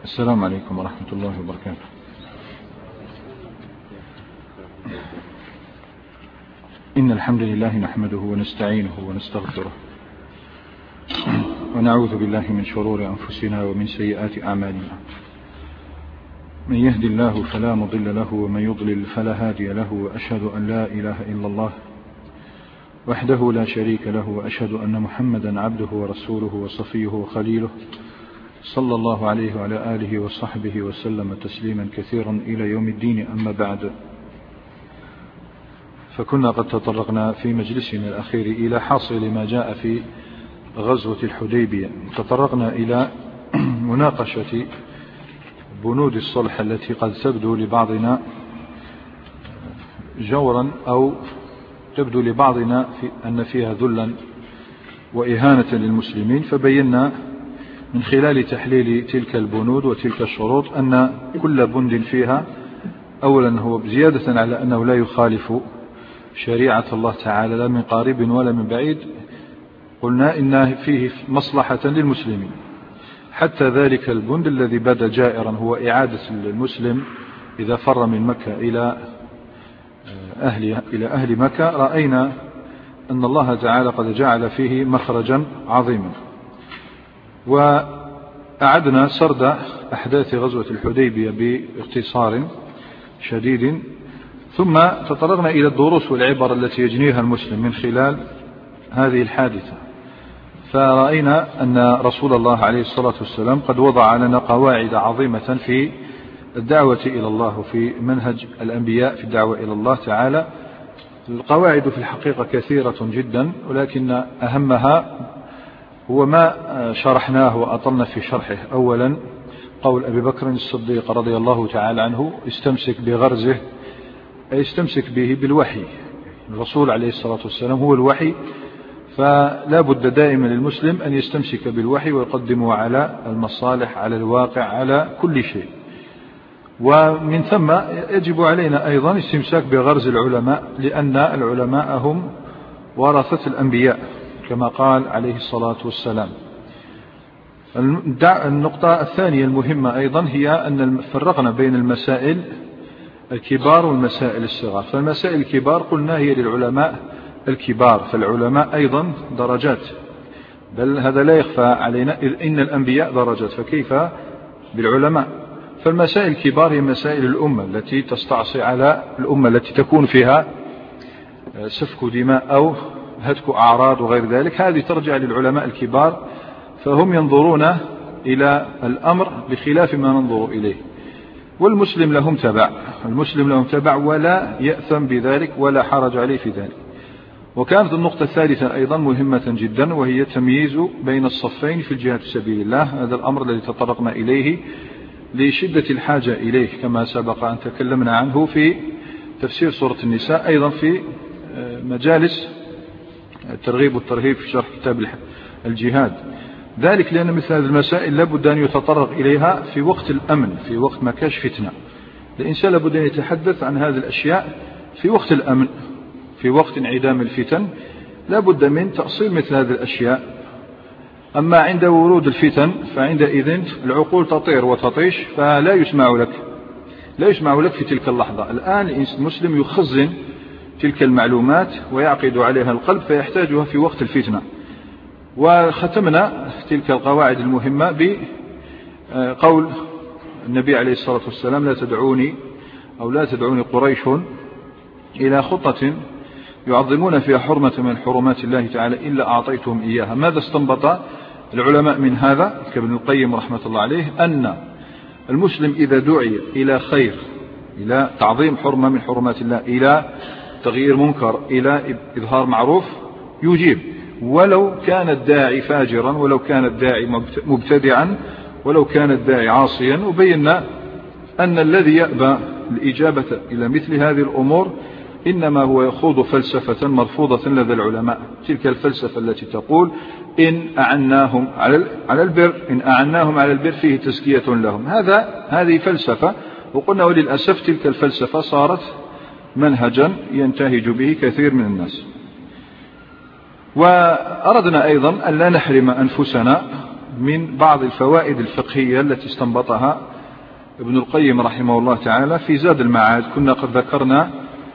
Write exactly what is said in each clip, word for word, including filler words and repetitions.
السلام عليكم ورحمة الله وبركاته. إن الحمد لله نحمده ونستعينه ونستغفره ونعوذ بالله من شرور أنفسنا ومن سيئات أعمالنا. من يهد الله فلا مضل له ومن يضلل فلا هادي له، وأشهد أن لا إله إلا الله وحده لا شريك له، وأشهد أن محمدا عبده ورسوله وصفيه وخليله صلى الله عليه وعلى آله وصحبه وسلم تسليما كثيرا إلى يوم الدين. أما بعد، فكنا قد تطرقنا في مجلسنا الأخير إلى حاصل ما جاء في غزوة الحديبية. تطرقنا إلى مناقشة بنود الصلح التي قد تبدو لبعضنا جورا أو تبدو لبعضنا في أن فيها ذلا وإهانة للمسلمين، فبينا من خلال تحليل تلك البنود وتلك الشروط أن كل بند فيها أولا هو بزيادة على أنه لا يخالف شريعة الله تعالى لا من قريب ولا من بعيد، قلنا إن فيه مصلحة للمسلمين. حتى ذلك البند الذي بدا جائرا هو إعادة المسلم إذا فر من مكة إلى أهل, إلى أهل مكة، رأينا أن الله تعالى قد جعل فيه مخرجا عظيما. وأعدنا سرد أحداث غزوة الحديبية باختصار شديد، ثم تطرقنا إلى الدروس والعبر التي يجنيها المسلم من خلال هذه الحادثة. فرأينا أن رسول الله عليه الصلاة والسلام قد وضع لنا قواعد عظيمة في الدعوة إلى الله وفي منهج الأنبياء في الدعوة إلى الله تعالى. القواعد في الحقيقة كثيرة جدا، ولكن أهمها هو ما شرحناه وأطلنا في شرحه. أولا قول أبي بكر الصديق رضي الله تعالى عنه: استمسك بغرزه، أي استمسك به بالوحي. الرسول عليه الصلاة والسلام هو الوحي، فلا بد دائما للمسلم أن يستمسك بالوحي ويقدمه على المصالح، على الواقع، على كل شيء. ومن ثم يجب علينا أيضا استمساك بغرز العلماء، لأن العلماء هم ورثة الأنبياء كما قال عليه الصلاة والسلام. النقطة الثانية المهمة أيضا هي أن فرقنا بين المسائل الكبار والمسائل الصغار. فالمسائل الكبار قلنا هي للعلماء الكبار، فالعلماء أيضا درجات، بل هذا لا يخفى علينا، إذ إن الأنبياء درجات، فكيف بالعلماء؟ فالمسائل الكبار هي مسائل الأمة التي تستعصي على الأمة، التي تكون فيها سفك دماء أو هتك أعراض وغير ذلك، هذه ترجع للعلماء الكبار، فهم ينظرون إلى الأمر بخلاف ما ننظر إليه. والمسلم لهم تبع، المسلم لهم تبع ولا يأثم بذلك ولا حرج عليه في ذلك. وكانت النقطة الثالثة أيضا مهمة جدا، وهي تمييز بين الصفين في الجهاد في سبيل الله. هذا الأمر الذي تطرقنا إليه لشدة الحاجة إليه، كما سبق أن تكلمنا عنه في تفسير سورة النساء، أيضا في مجالس الترغيب والترهيب في شرح كتاب الجهاد. ذلك لأن مثل هذه المسائل لابد أن يتطرق إليها في وقت الأمن، في وقت ما كاش فتنة. الإنسان لابد أن يتحدث عن هذه الأشياء في وقت الأمن، في وقت انعدام الفتن لابد من تأصيل مثل هذه الأشياء. أما عند ورود الفتن فعندئذ العقول تطير وتطيش، فلا يسمع لك لا يسمع لك في تلك اللحظة. الآن المسلم يخزن تلك المعلومات ويعقد عليها القلب، فيحتاجها في وقت الفتنة. وختمنا تلك القواعد المهمة بقول النبي عليه الصلاة والسلام: لا تدعوني أو لا تدعوني قريش إلى خطة يعظمون فيها حرمة من حرمات الله تعالى إلا أعطيتهم إياها. ماذا استنبط العلماء من هذا كابن القيم رحمة الله عليه؟ أن المسلم إذا دعي إلى خير، إلى تعظيم حرمة من حرمات الله، إلى تغيير منكر، إلى إظهار معروف، يجيب، ولو كان الداعي فاجرا، ولو كان الداعي مبتدعا، ولو كان الداعي عاصيا. وبينا أن الذي يأبى الإجابة إلى مثل هذه الأمور إنما هو يخوض فلسفة مرفوضة لدى العلماء، تلك الفلسفة التي تقول إن أعناهم على البر إن أعناهم على البر فيه تزكية لهم. هذا هذه فلسفة، وقلنا وللأسف تلك الفلسفة صارت منهجا ينتهج به كثير من الناس. وأردنا أيضا أن لا نحرم أنفسنا من بعض الفوائد الفقهية التي استنبطها ابن القيم رحمه الله تعالى في زاد المعاد. كنا قد ذكرنا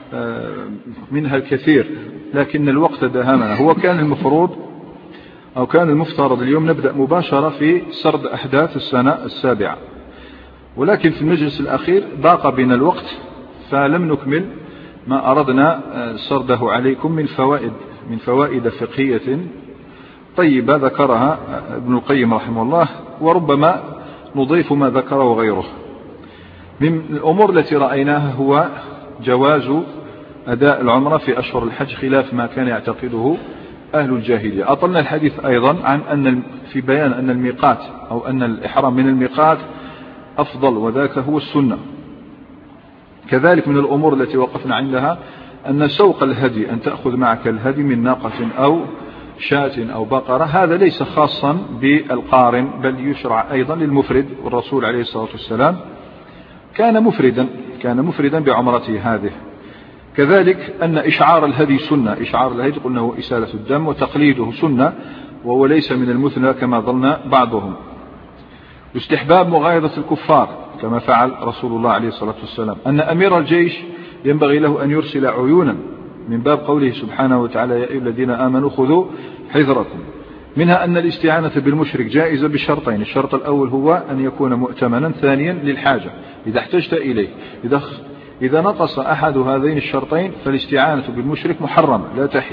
منها الكثير لكن الوقت دهمنا. هو كان المفروض أو كان المفترض اليوم نبدأ مباشرة في سرد أحداث السنة السابعة، ولكن في المجلس الأخير ضاق بنا الوقت فلم نكمل ما أردنا سرده عليكم من فوائد من فوائد فقهية طيبة ذكرها ابن القيم رحمه الله، وربما نضيف ما ذكره غيره. من الأمور التي رأيناها هو جواز أداء العمرة في أشهر الحج خلاف ما كان يعتقده أهل الجاهلية. أطلنا الحديث أيضا عن أن في بيان أن الميقات أو أن الإحرام من الميقات أفضل وذاك هو السنة. كذلك من الأمور التي وقفنا عندها أن سوق الهدي، أن تأخذ معك الهدي من ناقة أو شاة أو بقرة، هذا ليس خاصا بالقارن بل يشرع أيضا للمفرد، والرسول عليه الصلاة والسلام كان مفردا كان مفردا بعمرته هذه. كذلك أن إشعار الهدي سنة، إشعار الهدي قلنا هو إسالة الدم، وتقليده سنة وهو ليس من المثنى كما ظن بعضهم. واستحباب مغايظة الكفار كما فعل رسول الله عليه الصلاة والسلام. أن أمير الجيش ينبغي له أن يرسل عيونا من باب قوله سبحانه وتعالى يا أيها الذين آمنوا خذوا حذركم. منها أن الاستعانة بالمشرك جائزة بشرطين: الشرط الأول هو أن يكون مؤتمنا، ثانيا للحاجة إذا احتجت إليه. إذا إذا نقص أحد هذين الشرطين فالاستعانة بالمشرك محرم لا تحل.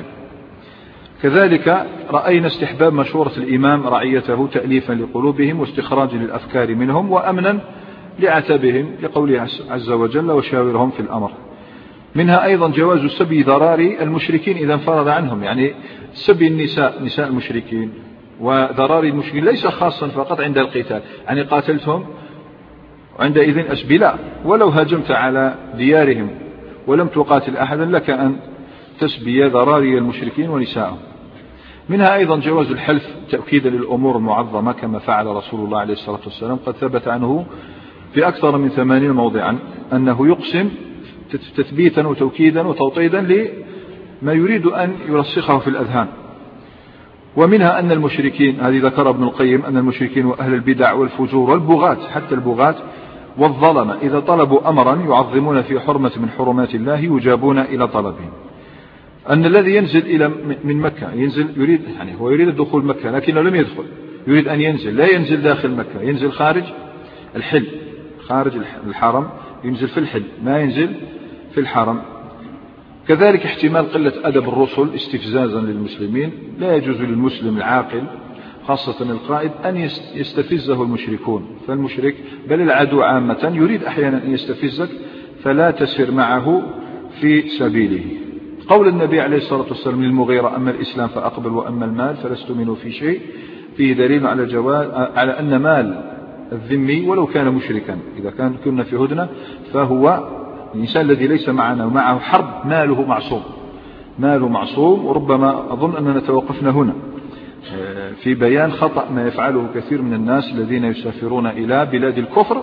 كذلك رأينا استحباب مشورة الإمام رعيته تأليفا لقلوبهم واستخراجا للأفكار منهم وأمنا لعتبهم، لقوله عز وجل وشاورهم في الأمر. منها أيضا جواز سبي ذراري المشركين إذا انفرد عنهم، يعني سبي النساء نساء المشركين وذراري المشركين ليس خاصا فقط عند القتال، يعني قاتلتهم وعندئذ أسبي، لا، ولو هجمت على ديارهم ولم تقاتل أحدا لك أن تسبي ذراري المشركين ونساءهم. منها أيضا جواز الحلف تأكيدا للأمور المعظمة كما فعل رسول الله عليه الصلاة والسلام، قد ثبت عنه في أكثر من ثمانين موضعا أنه يقسم تثبيتا وتوكيدا وتوطيدا لما يريد أن يرسخه في الأذهان. ومنها أن المشركين، هذه ذكر ابن القيم، أن المشركين وأهل البدع والفجور والبغاة، حتى البغاة والظلمة، إذا طلبوا أمرا يعظمون في حرمة من حرمات الله يجابون إلى طلبهم. أن الذي ينزل إلى من مكة ينزل يريد يعني هو يريد الدخول مكة لكنه لم يدخل، يريد أن ينزل، لا ينزل داخل مكة، ينزل خارج الحل، خارج الحرم، ينزل في الحل ما ينزل في الحرم. كذلك احتمال قلة أدب الرسل استفزازا للمسلمين، لا يجوز للمسلم العاقل خاصة القائد أن يستفزه المشركون، فالمشرك بل العدو عامة يريد أحيانا أن يستفزك فلا تسر معه في سبيله. قول النبي عليه الصلاة والسلام للمغيرة أما الإسلام فأقبل وأما المال فلست منه في شيء، فيه دليل على جواز على أن مال الذمي ولو كان مشركا إذا كان كنا في هدنة فهو الإنسان الذي ليس معنا ومعه حرب ماله معصوم، ماله معصوم. وربما أظن أننا توقفنا هنا في بيان خطأ ما يفعله كثير من الناس الذين يسافرون إلى بلاد الكفر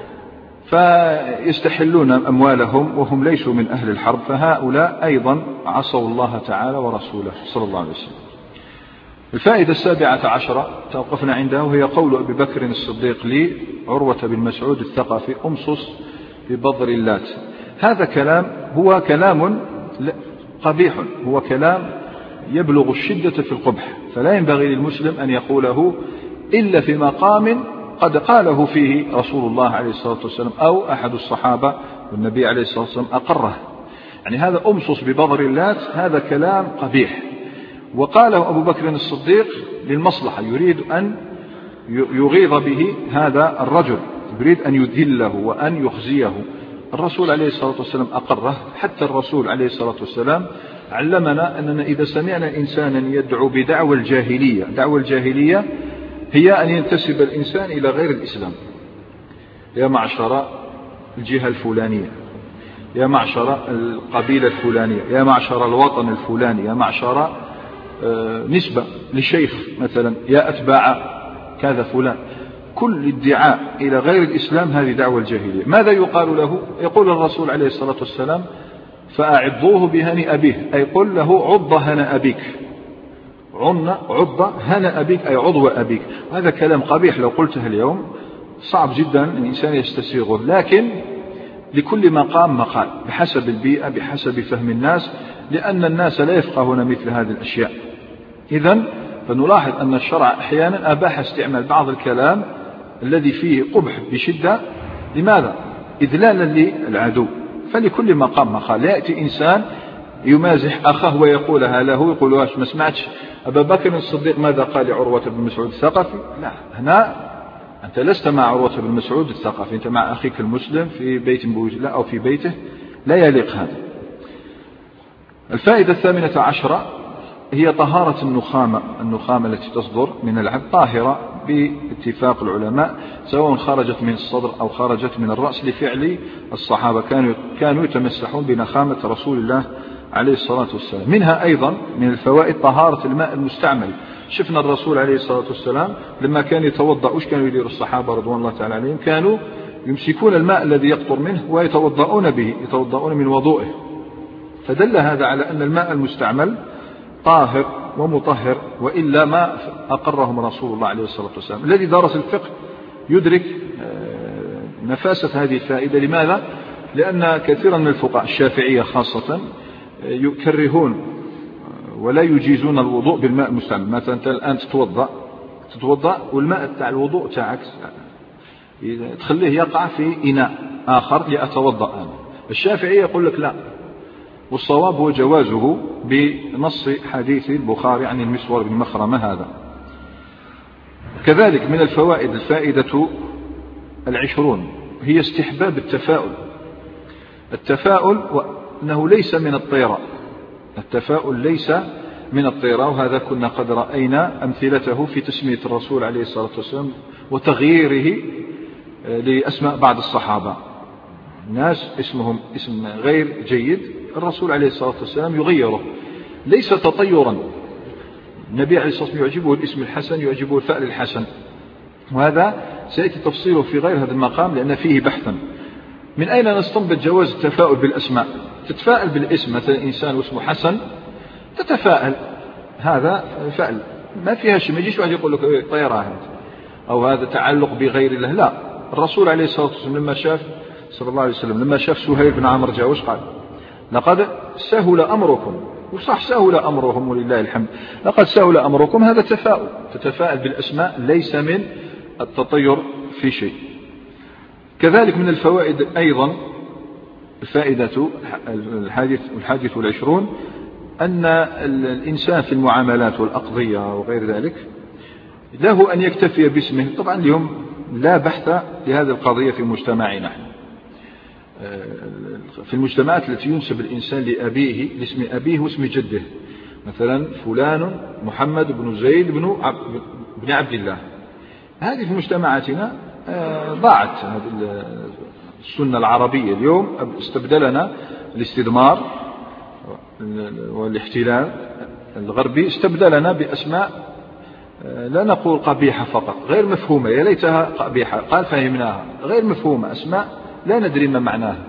فيستحلون أموالهم وهم ليسوا من أهل الحرب، فهؤلاء أيضا عصوا الله تعالى ورسوله صلى الله عليه وسلم. الفائدة السابعة عشرة توقفنا عنده وهي قول أبي بكر الصديق لعروة بن مسعود الثقفي أمصص ببضر اللات. هذا كلام هو كلام قبيح، هو كلام يبلغ الشدة في القبح، فلا ينبغي للمسلم أن يقوله إلا في مقام قد قاله فيه رسول الله عليه الصلاة والسلام أو أحد الصحابة والنبي عليه الصلاة والسلام أقره. يعني هذا أمصص ببضر اللات هذا كلام قبيح، وقاله أبو بكر الصديق للمصلحة، يريد أن يغيظ به هذا الرجل، يريد أن يذله وأن يخزيه. الرسول عليه الصلاة والسلام أقره، حتى الرسول عليه الصلاة والسلام علمنا أننا إذا سمعنا إنسانا يدعو بدعوى الجاهلية، دعوى الجاهلية هي أن ينتسب الإنسان إلى غير الإسلام، يا معشر الجهة الفلانية، يا معشر القبيلة الفلانية، يا معشر الوطن الفلاني، يا معشر نسبة لشيخ مثلا، يا أتباع كذا فلان. كل ادعاء إلى غير الإسلام هذه دعوة الجاهلية. ماذا يقال له؟ يقول الرسول عليه الصلاة والسلام فأعضوه بهن أبيه، أي قل له عض هن أبيك، عن عض هن أبيك أي عضو أبيك. هذا كلام قبيح لو قلته اليوم، صعب جدا الإنسان يستسيغه، لكن لكل مقام مقال بحسب البيئة بحسب فهم الناس، لأن الناس لا يفقهون مثل هذه الأشياء. إذن فنلاحظ أن الشرع أحيانا أباح استعمال بعض الكلام الذي فيه قبح بشدة. لماذا؟ إذلالا للعدو. فلكل مقام مقال. لا يأتي إنسان يمازح أخاه ويقولها له، يقولها ما سمعتش أبا بكر الصديق ماذا قال لعروة بن مسعود الثقفي؟ لا، هنا أنت لست مع عروة بن مسعود الثقفي، أنت مع أخيك المسلم في بيت بوجه أو في بيته، لا يليق هذا. الفائدة الثامنة عشرة هي طهارة النخامة. النخامة التي تصدر من العبد طاهرة باتفاق العلماء، سواء خرجت من الصدر أو خرجت من الرأس، لفعل الصحابة كانوا كانوا يتمسحون بنخامة رسول الله عليه الصلاة والسلام. منها أيضا من الفوائد طهارة الماء المستعمل. شفنا الرسول عليه الصلاة والسلام لما كان يتوضأ وش كانوا يديروا الصحابة رضوان الله تعالى عليهم؟ كانوا يمسكون الماء الذي يقطر منه ويتوضؤون به، يتوضؤون من وضوئه. فدل هذا على أن الماء المستعمل طاهر ومطهر، وإلا ما أقرهم رسول الله عليه الصلاة والسلام. الذي درس الفقه يدرك نفاسة هذه الفائدة. لماذا؟ لأن كثيرا من الفقهاء الشافعية خاصة يكرهون ولا يجيزون الوضوء بالماء المستعمل. مثلا أنت الآن تتوضأ تتوضأ والماء تاع الوضوء تاعك تخليه يقع في إناء آخر لأتوضأ أنا. الشافعية يقول لك لا، والصواب هو جوازه بنص حديث البخاري عن المسور بن مخرمة هذا. كذلك من الفوائد الفائدة العشرون هي استحباب التفاؤل. التفاؤل وأنه ليس من الطيرة، التفاؤل ليس من الطيرة، وهذا كنا قد رأينا أمثلته في تسمية الرسول عليه الصلاة والسلام وتغييره لأسماء بعض الصحابة. ناس اسمهم اسم غير جيد، الرسول عليه الصلاة والسلام يغيره، ليس تطيرا. النبي عليه الصلاة والسلام يعجبه الاسم الحسن، يعجبه الفأل الحسن، وهذا سيأتي تفصيله في غير هذا المقام لأن فيه بحثا. من أين نستنبط جواز التفاؤل بالأسماء؟ تتفائل بالاسم، مثلا إنسان واسمه حسن تتفائل، هذا فعل ما فيها شيء. ما يجيش واحد يقول لك طيرة هذا أو هذا تعلق بغير الله، لا. الرسول عليه الصلاة والسلام لما شاف صلى الله عليه وسلم لما شاف سهيل بن عمرو جاوش قال لقد سهل أمركم، وصح سهل أمرهم ولله الحمد، لقد سهل أمركم، هذا تفاؤل. تتفائل بالأسماء ليس من التطير في شيء. كذلك من الفوائد أيضا الفائدة الحادث والعشرون أن الإنسان في المعاملات والأقضية وغير ذلك له أن يكتفي باسمه. طبعا اليوم لا بحث لهذه القضية في مجتمعنا، في المجتمعات التي ينسب الإنسان لأبيه لاسم أبيه واسم جده، مثلا فلان محمد بن زيد بن بن عبد الله. هذه في مجتمعاتنا ضاعت هذه السنة العربية. اليوم استبدلنا الاستدمار والاحتلال الغربي، استبدلنا بأسماء لا نقول قبيحة فقط، غير مفهومة، يا ليتها قبيحة قال فهمناها، غير مفهومة، أسماء لا ندري ما معناها.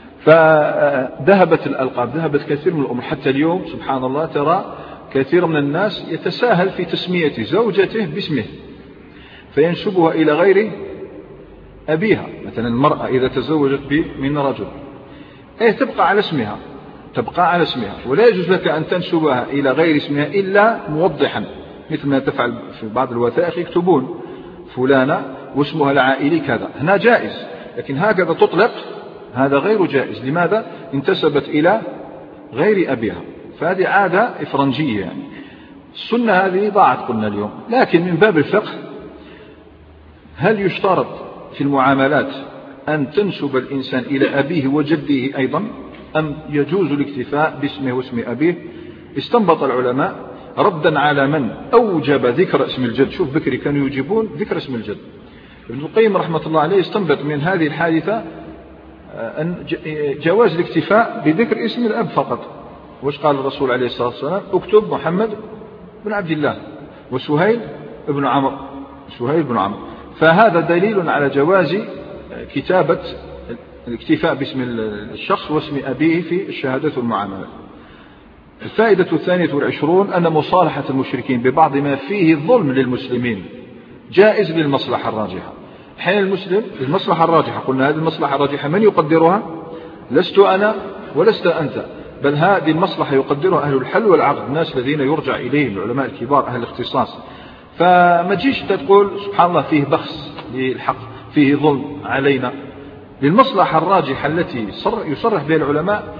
فذهبت الألقاب، ذهبت كثير من الأمور. حتى اليوم سبحان الله ترى كثير من الناس يتساهل في تسمية زوجته باسمه فينسبها إلى غير أبيها. مثلا المرأة إذا تزوجت من رجل إيه تبقى على اسمها، تبقى على اسمها، ولا يجوز لك أن تنسبها إلى غير اسمها إلا موضحا، مثل ما تفعل في بعض الوثائق يكتبون فلانة واسمها العائلي كذا، هنا جائز، لكن هكذا تطلق هذا غير جائز. لماذا؟ انتسبت إلى غير أبيها، فهذه عادة إفرنجية يعني. السنة هذه ضاعت قلنا اليوم. لكن من باب الفقه هل يشترط في المعاملات أن تنسب الإنسان إلى أبيه وجده أيضا، أم يجوز الاكتفاء باسمه واسم أبيه؟ استنبط العلماء ردا على من أوجب ذكر اسم الجد. شوف بكري كانوا يجيبون ذكر اسم الجد. ابن القيم رحمة الله عليه استنبط من هذه الحادثة أن جواز الاكتفاء بذكر اسم الأب فقط. وش قال الرسول عليه الصلاة والسلام؟ اكتب محمد بن عبد الله وسهيل بن عمرو، سهيل بن عمرو. فهذا دليل على جواز كتابة الاكتفاء باسم الشخص واسم أبيه في الشهادة والمعاملة. الفائدة الثانية والعشرون أن مصالحة المشركين ببعض ما فيه ظلم للمسلمين جائز للمصلحة الراجحة. حين المسلم المصلحة الراجحة، قلنا هذه المصلحة الراجحة من يقدرها؟ لست أنا ولست أنت، بل هذه المصلحة يقدرها أهل الحل والعقد، الناس الذين يرجع إليهم العلماء الكبار أهل الاختصاص. فما تجيش تقول سبحان الله فيه بخس للحق، فيه ظلم علينا. للمصلحة الراجحة التي يصرح بها العلماء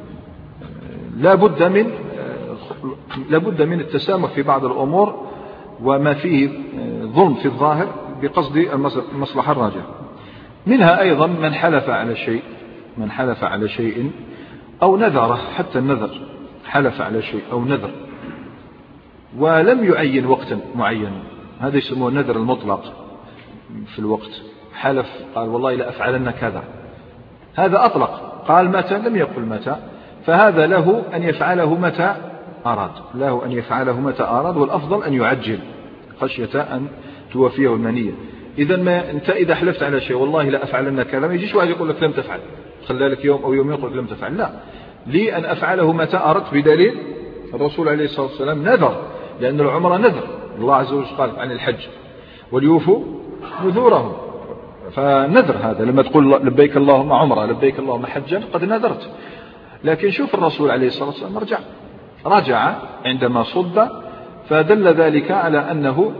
لا بد من لا بد من التسامح في بعض الأمور وما فيه ظلم في الظاهر بقصد المصلحة الراجحة. منها أيضا من حلف على شيء من حلف على شيء أو نذره، حتى النذر حلف على شيء أو نذر ولم يعين وقتا معين، هذا يسموه النذر المطلق في الوقت. حلف قال والله لا أفعلن كذا، هذا أطلق، قال متى لم يقل متى، فهذا له أن يفعله متى أراد له أن يفعله متى أراد والأفضل أن يعجل خشية أن توفيه المنية. إذا ما أنت إذا حلفت على شيء والله لا أفعلن كذا، ما يجيش واحد يقول لك لم تفعل، خلى لك يوم أو يوم يقول لم تفعل، لا، لي أن أفعله متى أردت بدليل الرسول عليه الصلاة والسلام نذر، لأن العمرة نذر، الله عز وجل قال عن الحج وليوفوا نذورهم، فنذر هذا لما تقول لبيك اللهم عمرة لبيك اللهم حجا قد نذرت. لكن شوف الرسول عليه الصلاة والسلام رجع رجع عندما صد، فدل ذلك على أنه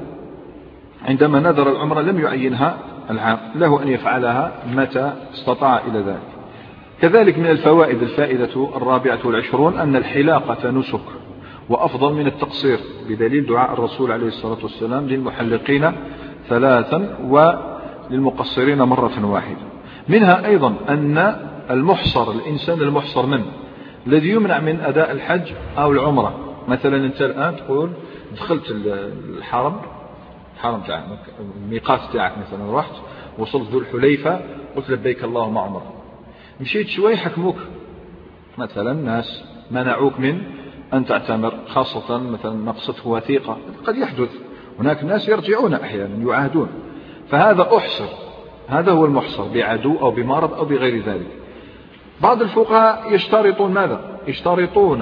عندما نذر العمرة لم يعينها العام، له أن يفعلها متى استطاع إلى ذلك. كذلك من الفوائد الفائدة الرابعة والعشرون أن الحلاقة نسك وأفضل من التقصير، بدليل دعاء الرسول عليه الصلاة والسلام للمحلقين ثلاثا وللمقصرين مرة واحدة. منها أيضا أن المحصر الإنسان المحصر من الذي يمنع من أداء الحج أو العمرة، مثلا أنت الآن تقول دخلت الحرم الحرم تاعك الميقات تاعك، مثلا رحت وصلت ذو الحليفة قلت لبيك اللهم عمرة، مشيت شوي حكموك مثلا ناس منعوك من أن تعتمر، خاصة مثلا نقصته وثيقة، قد يحدث هناك ناس يرجعون أحيانا يعاهدون، فهذا أحصر، هذا هو المحصر بعدو أو بمرض أو بغير ذلك. بعض الفقهاء يشترطون ماذا؟ يشترطون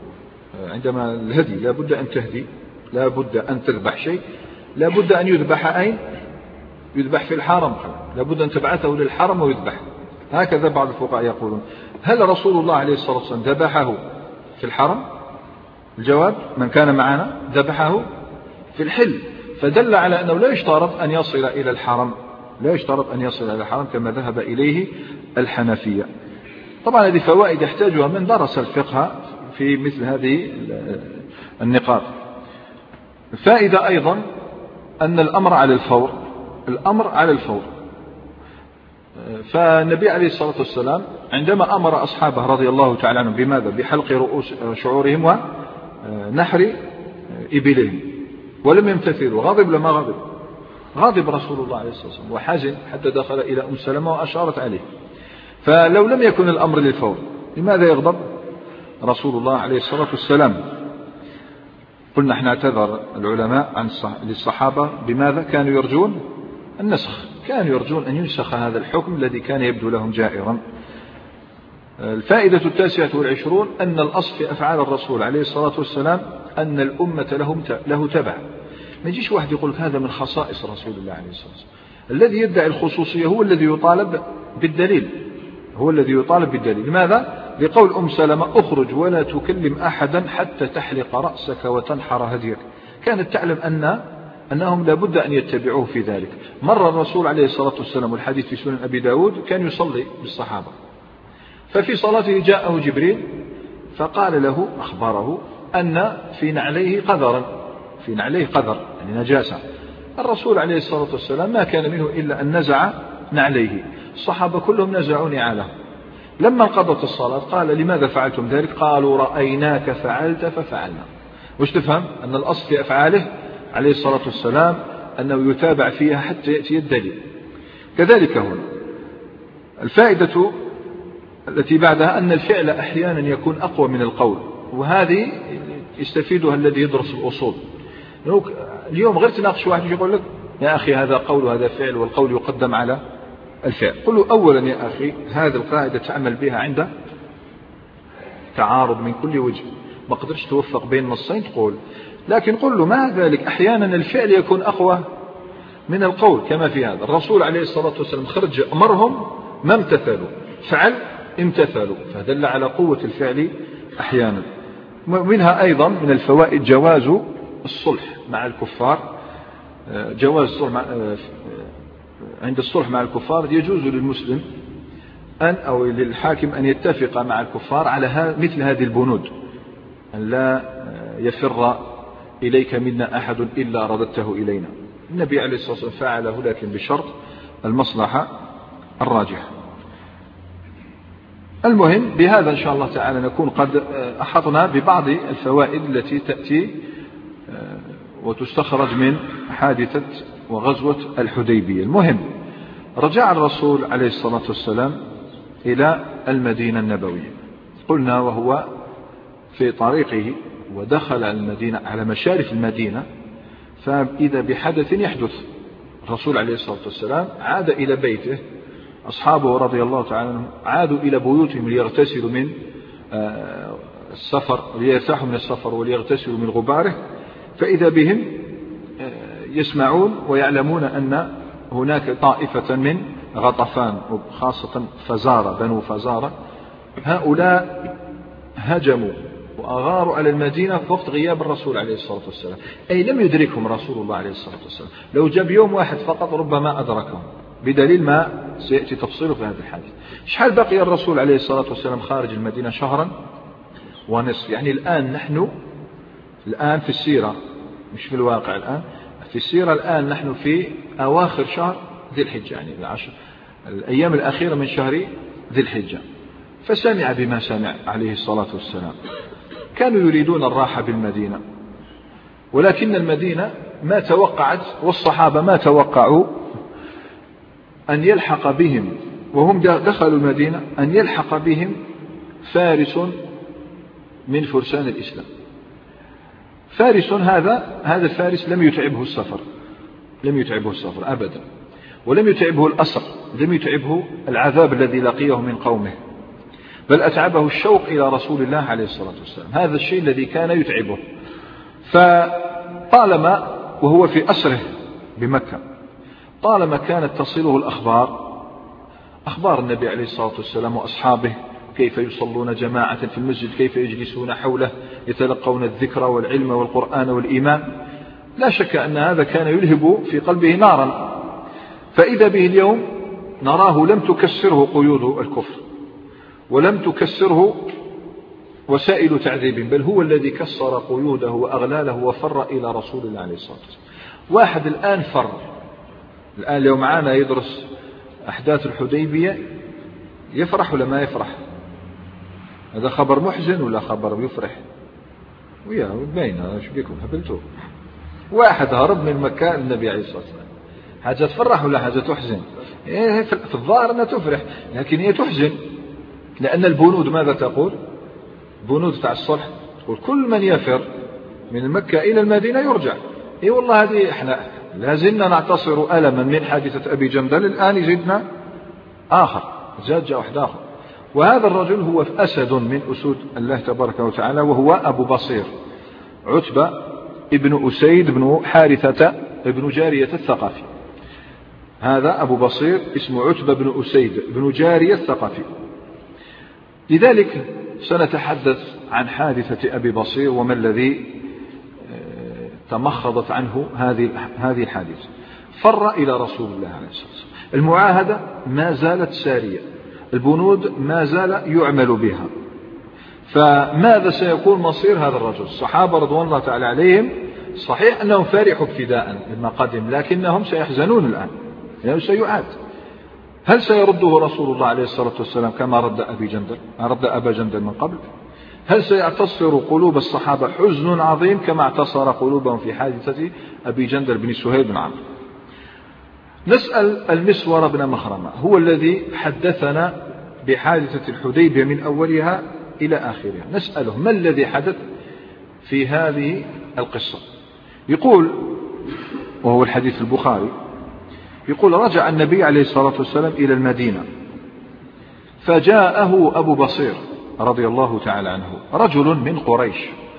عندما الهدي لا بد أن تهدي، لا بد أن تذبح شيء، لا بد أن يذبح أين؟ يذبح في الحرم، لا بد أن تبعثه للحرم ويذبح، هكذا بعض الفقهاء يقولون. هل رسول الله عليه الصلاة والسلام ذبحه في الحرم؟ الجواب من كان معنا ذبحه في الحل، فدل على أنه لا يشترط أن يصل إلى الحرم، لا يشترط أن يصل إلى الحرم كما ذهب إليه الحنفية. طبعا هذه فوائد يحتاجها من درس الفقه في مثل هذه النقاط. فائدة أيضا أن الأمر على الفور، الأمر على الفور. فالنبي عليه الصلاة والسلام عندما أمر أصحابه رضي الله تعالى عنهم بماذا؟ بحلق رؤوس شعورهم ونحر إبلهم، ولم يمتثلوا، غضب لما غضب؟ غضب رسول الله عليه الصلاة والسلام وحزن حتى دخل إلى أم سلمة وأشارت عليه. فلو لم يكن الأمر للفور لماذا يغضب رسول الله عليه الصلاة والسلام؟ قلنا احنا اعتذر العلماء عن للصحابة بماذا؟ كانوا يرجون النسخ، كانوا يرجون أن ينسخ هذا الحكم الذي كان يبدو لهم جائرا. الفائدة التاسعة والعشرون أن الأصل في أفعال الرسول عليه الصلاة والسلام أن الأمة لهم له تبع. ما يجيش واحد يقول هذا من خصائص رسول الله عليه الصلاة والسلام، الذي يدعي الخصوصية هو الذي يطالب بالدليل، هو الذي يطالب بالدليل. لماذا؟ لقول أم سلمة اخرج ولا تكلم أحدا حتى تحلق رأسك وتنحر هديك، كانت تعلم أن أنهم لابد أن يتبعوه في ذلك. مر الرسول عليه الصلاة والسلام والحديث في سنن أبي داود كان يصلي بالصحابة، ففي صلاته جاءه جبريل فقال له أخبره أن في نعليه قذرا، في نعليه قذر يعني نجاسة. الرسول عليه الصلاة والسلام ما كان منه إلا أن نزع نعليه، الصحابة كلهم نزعوا نعالهم. لما انقضت الصلاة قال لماذا فعلتم ذلك؟ قالوا رأيناك فعلت ففعلنا. وش تفهم؟ أن الأصل في أفعاله عليه الصلاة والسلام أنه يتابع فيها حتى يأتي الدليل. كذلك هنا الفائدة التي بعدها أن الفعل أحيانا يكون أقوى من القول، وهذه يستفيدها الذي يدرس الأصول. اليوم غير تناقش واحد يقول لك يا أخي هذا قول وهذا فعل والقول يقدم على الفعل، قل له أولا يا أخي هذه القاعدة تعمل بها عند تعارض من كل وجه، ما قدرش توفق بين نصين تقول، لكن قل له مع ذلك أحيانا الفعل يكون أقوى من القول، كما في هذا الرسول عليه الصلاة والسلام خرج أمرهم ما امتثلوا، فعل امتثلوا، فدل على قوة الفعل أحيانا. منها أيضا من الفوائد جواز الصلح مع الكفار، جواز الصلح مع عند الصلح مع الكفار يجوز للمسلم أن أو للحاكم أن يتفق مع الكفار على مثل هذه البنود، أن لا يفر إليك منا أحد إلا رددته إلينا. النبي عليه الصلاة والسلام فعله لكن بشرط المصلحة الراجحة. المهم بهذا إن شاء الله تعالى نكون قد أحطنا ببعض الفوائد التي تأتي وتستخرج من حادثة وغزوة الحديبية. المهم رجع الرسول عليه الصلاة والسلام إلى المدينة النبوية، قلنا وهو في طريقه ودخل المدينة على مشارف المدينة، فإذا بحدث يحدث الرسول عليه الصلاة والسلام عاد إلى بيته، أصحابه رضي الله تعالى عنهم عادوا إلى بيوتهم ليغتسلوا من السفر، ليرتاحوا من السفر وليغتسلوا من غباره، فإذا بهم يسمعون ويعلمون أن هناك طائفة من غطفان وخاصة فزارة بنو فزارة، هؤلاء هجموا وأغاروا على المدينة في وقت غياب الرسول عليه الصلاة والسلام، أي لم يدركهم رسول الله عليه الصلاة والسلام، لو جاب يوم واحد فقط ربما أدركهم، بدليل ما سيأتي تفصيله في هذا الحديث. شحال بقي الرسول عليه الصلاة والسلام خارج المدينة؟ شهرا ونصف. يعني الآن نحن الآن في السيرة مش في الواقع، الآن في السيرة الآن نحن في أواخر شهر ذي الحجة، يعني العشر الأيام الأخيرة من شهر ذي الحجة. فسمع بما سمع عليه الصلاة والسلام. كانوا يريدون الراحة بالمدينة، ولكن المدينة ما توقعت والصحابة ما توقعوا أن يلحق بهم وهم دخلوا المدينة أن يلحق بهم فارس من فرسان الإسلام. فارس هذا هذا الفارس لم يتعبه السفر، لم يتعبه السفر أبدا، ولم يتعبه الأسر، لم يتعبه العذاب الذي لقيه من قومه، بل أتعبه الشوق إلى رسول الله عليه الصلاة والسلام، هذا الشيء الذي كان يتعبه. فطالما وهو في أسره بمكة، طالما كانت تصله الأخبار، أخبار النبي عليه الصلاة والسلام وأصحابه كيف يصلون جماعة في المسجد، كيف يجلسون حوله يتلقون الذكر والعلم والقرآن والإيمان، لا شك أن هذا كان يلهب في قلبه نارا. فإذا به اليوم نراه لم تكسره قيود الكفر ولم تكسره وسائل تعذيب، بل هو الذي كسر قيوده وأغلاله وفر إلى رسول الله عليه الصلاة والسلام. واحد الآن فر، الآن لو معانا يدرس أحداث الحديبية يفرح ولا ما يفرح؟ هذا خبر محزن ولا خبر يفرح؟ ويا باينة شو بيكم هبلتوا. واحد هرب من مكة النبي عليه الصلاة والسلام، حاجة تفرح ولا حاجة تحزن؟ في الظاهر أنها تفرح، لكن هي تحزن، لأن البنود ماذا تقول؟ بنود تاع الصلح تقول كل من يفر من مكة إلى المدينة يرجع. اي والله هذه احنا لازلنا نعتصر ألما من حادثة أبي جندل، الآن يزيدنا آخر، زاد جاء واحد آخر. وهذا الرجل هو أسد من أسود الله تبارك وتعالى، وهو أبو بصير عتبة ابن أسيد بن حارثة ابن جارية الثقفي. هذا أبو بصير اسمه عتبة بن أسيد بن جارية الثقفي. لذلك سنتحدث عن حادثة أبي بصير وما الذي تمخضت عنه هذه هذه الحادثة. فر إلى رسول الله عليه الصلاة والسلام، المعاهدة ما زالت سارية، البنود ما زال يعمل بها، فماذا سيكون مصير هذا الرجل؟ الصحابة رضوان الله تعالى عليهم صحيح أنهم فرحوا ابتداء لما قدم، لكنهم سيحزنون الآن لأنه سيعاد. هل سيرده رسول الله عليه الصلاة والسلام كما رد أبي جندل رد أبا جندل من قبل؟ هل سيعتصر قلوب الصحابة حزن عظيم كما اعتصر قلوبهم في حادثة أبي جندل بن سهيل بن عمرو؟ نسأل المسور بن مخرمة، هو الذي حدثنا بحادثة الحديبية من أولها إلى آخرها، نسأله ما الذي حدث في هذه القصة. يقول، وهو الحديث البخاري، يقول رجع النبي عليه الصلاة والسلام إلى المدينة فجاءه أبو بصير رضي الله تعالى عنه، رجل من قريش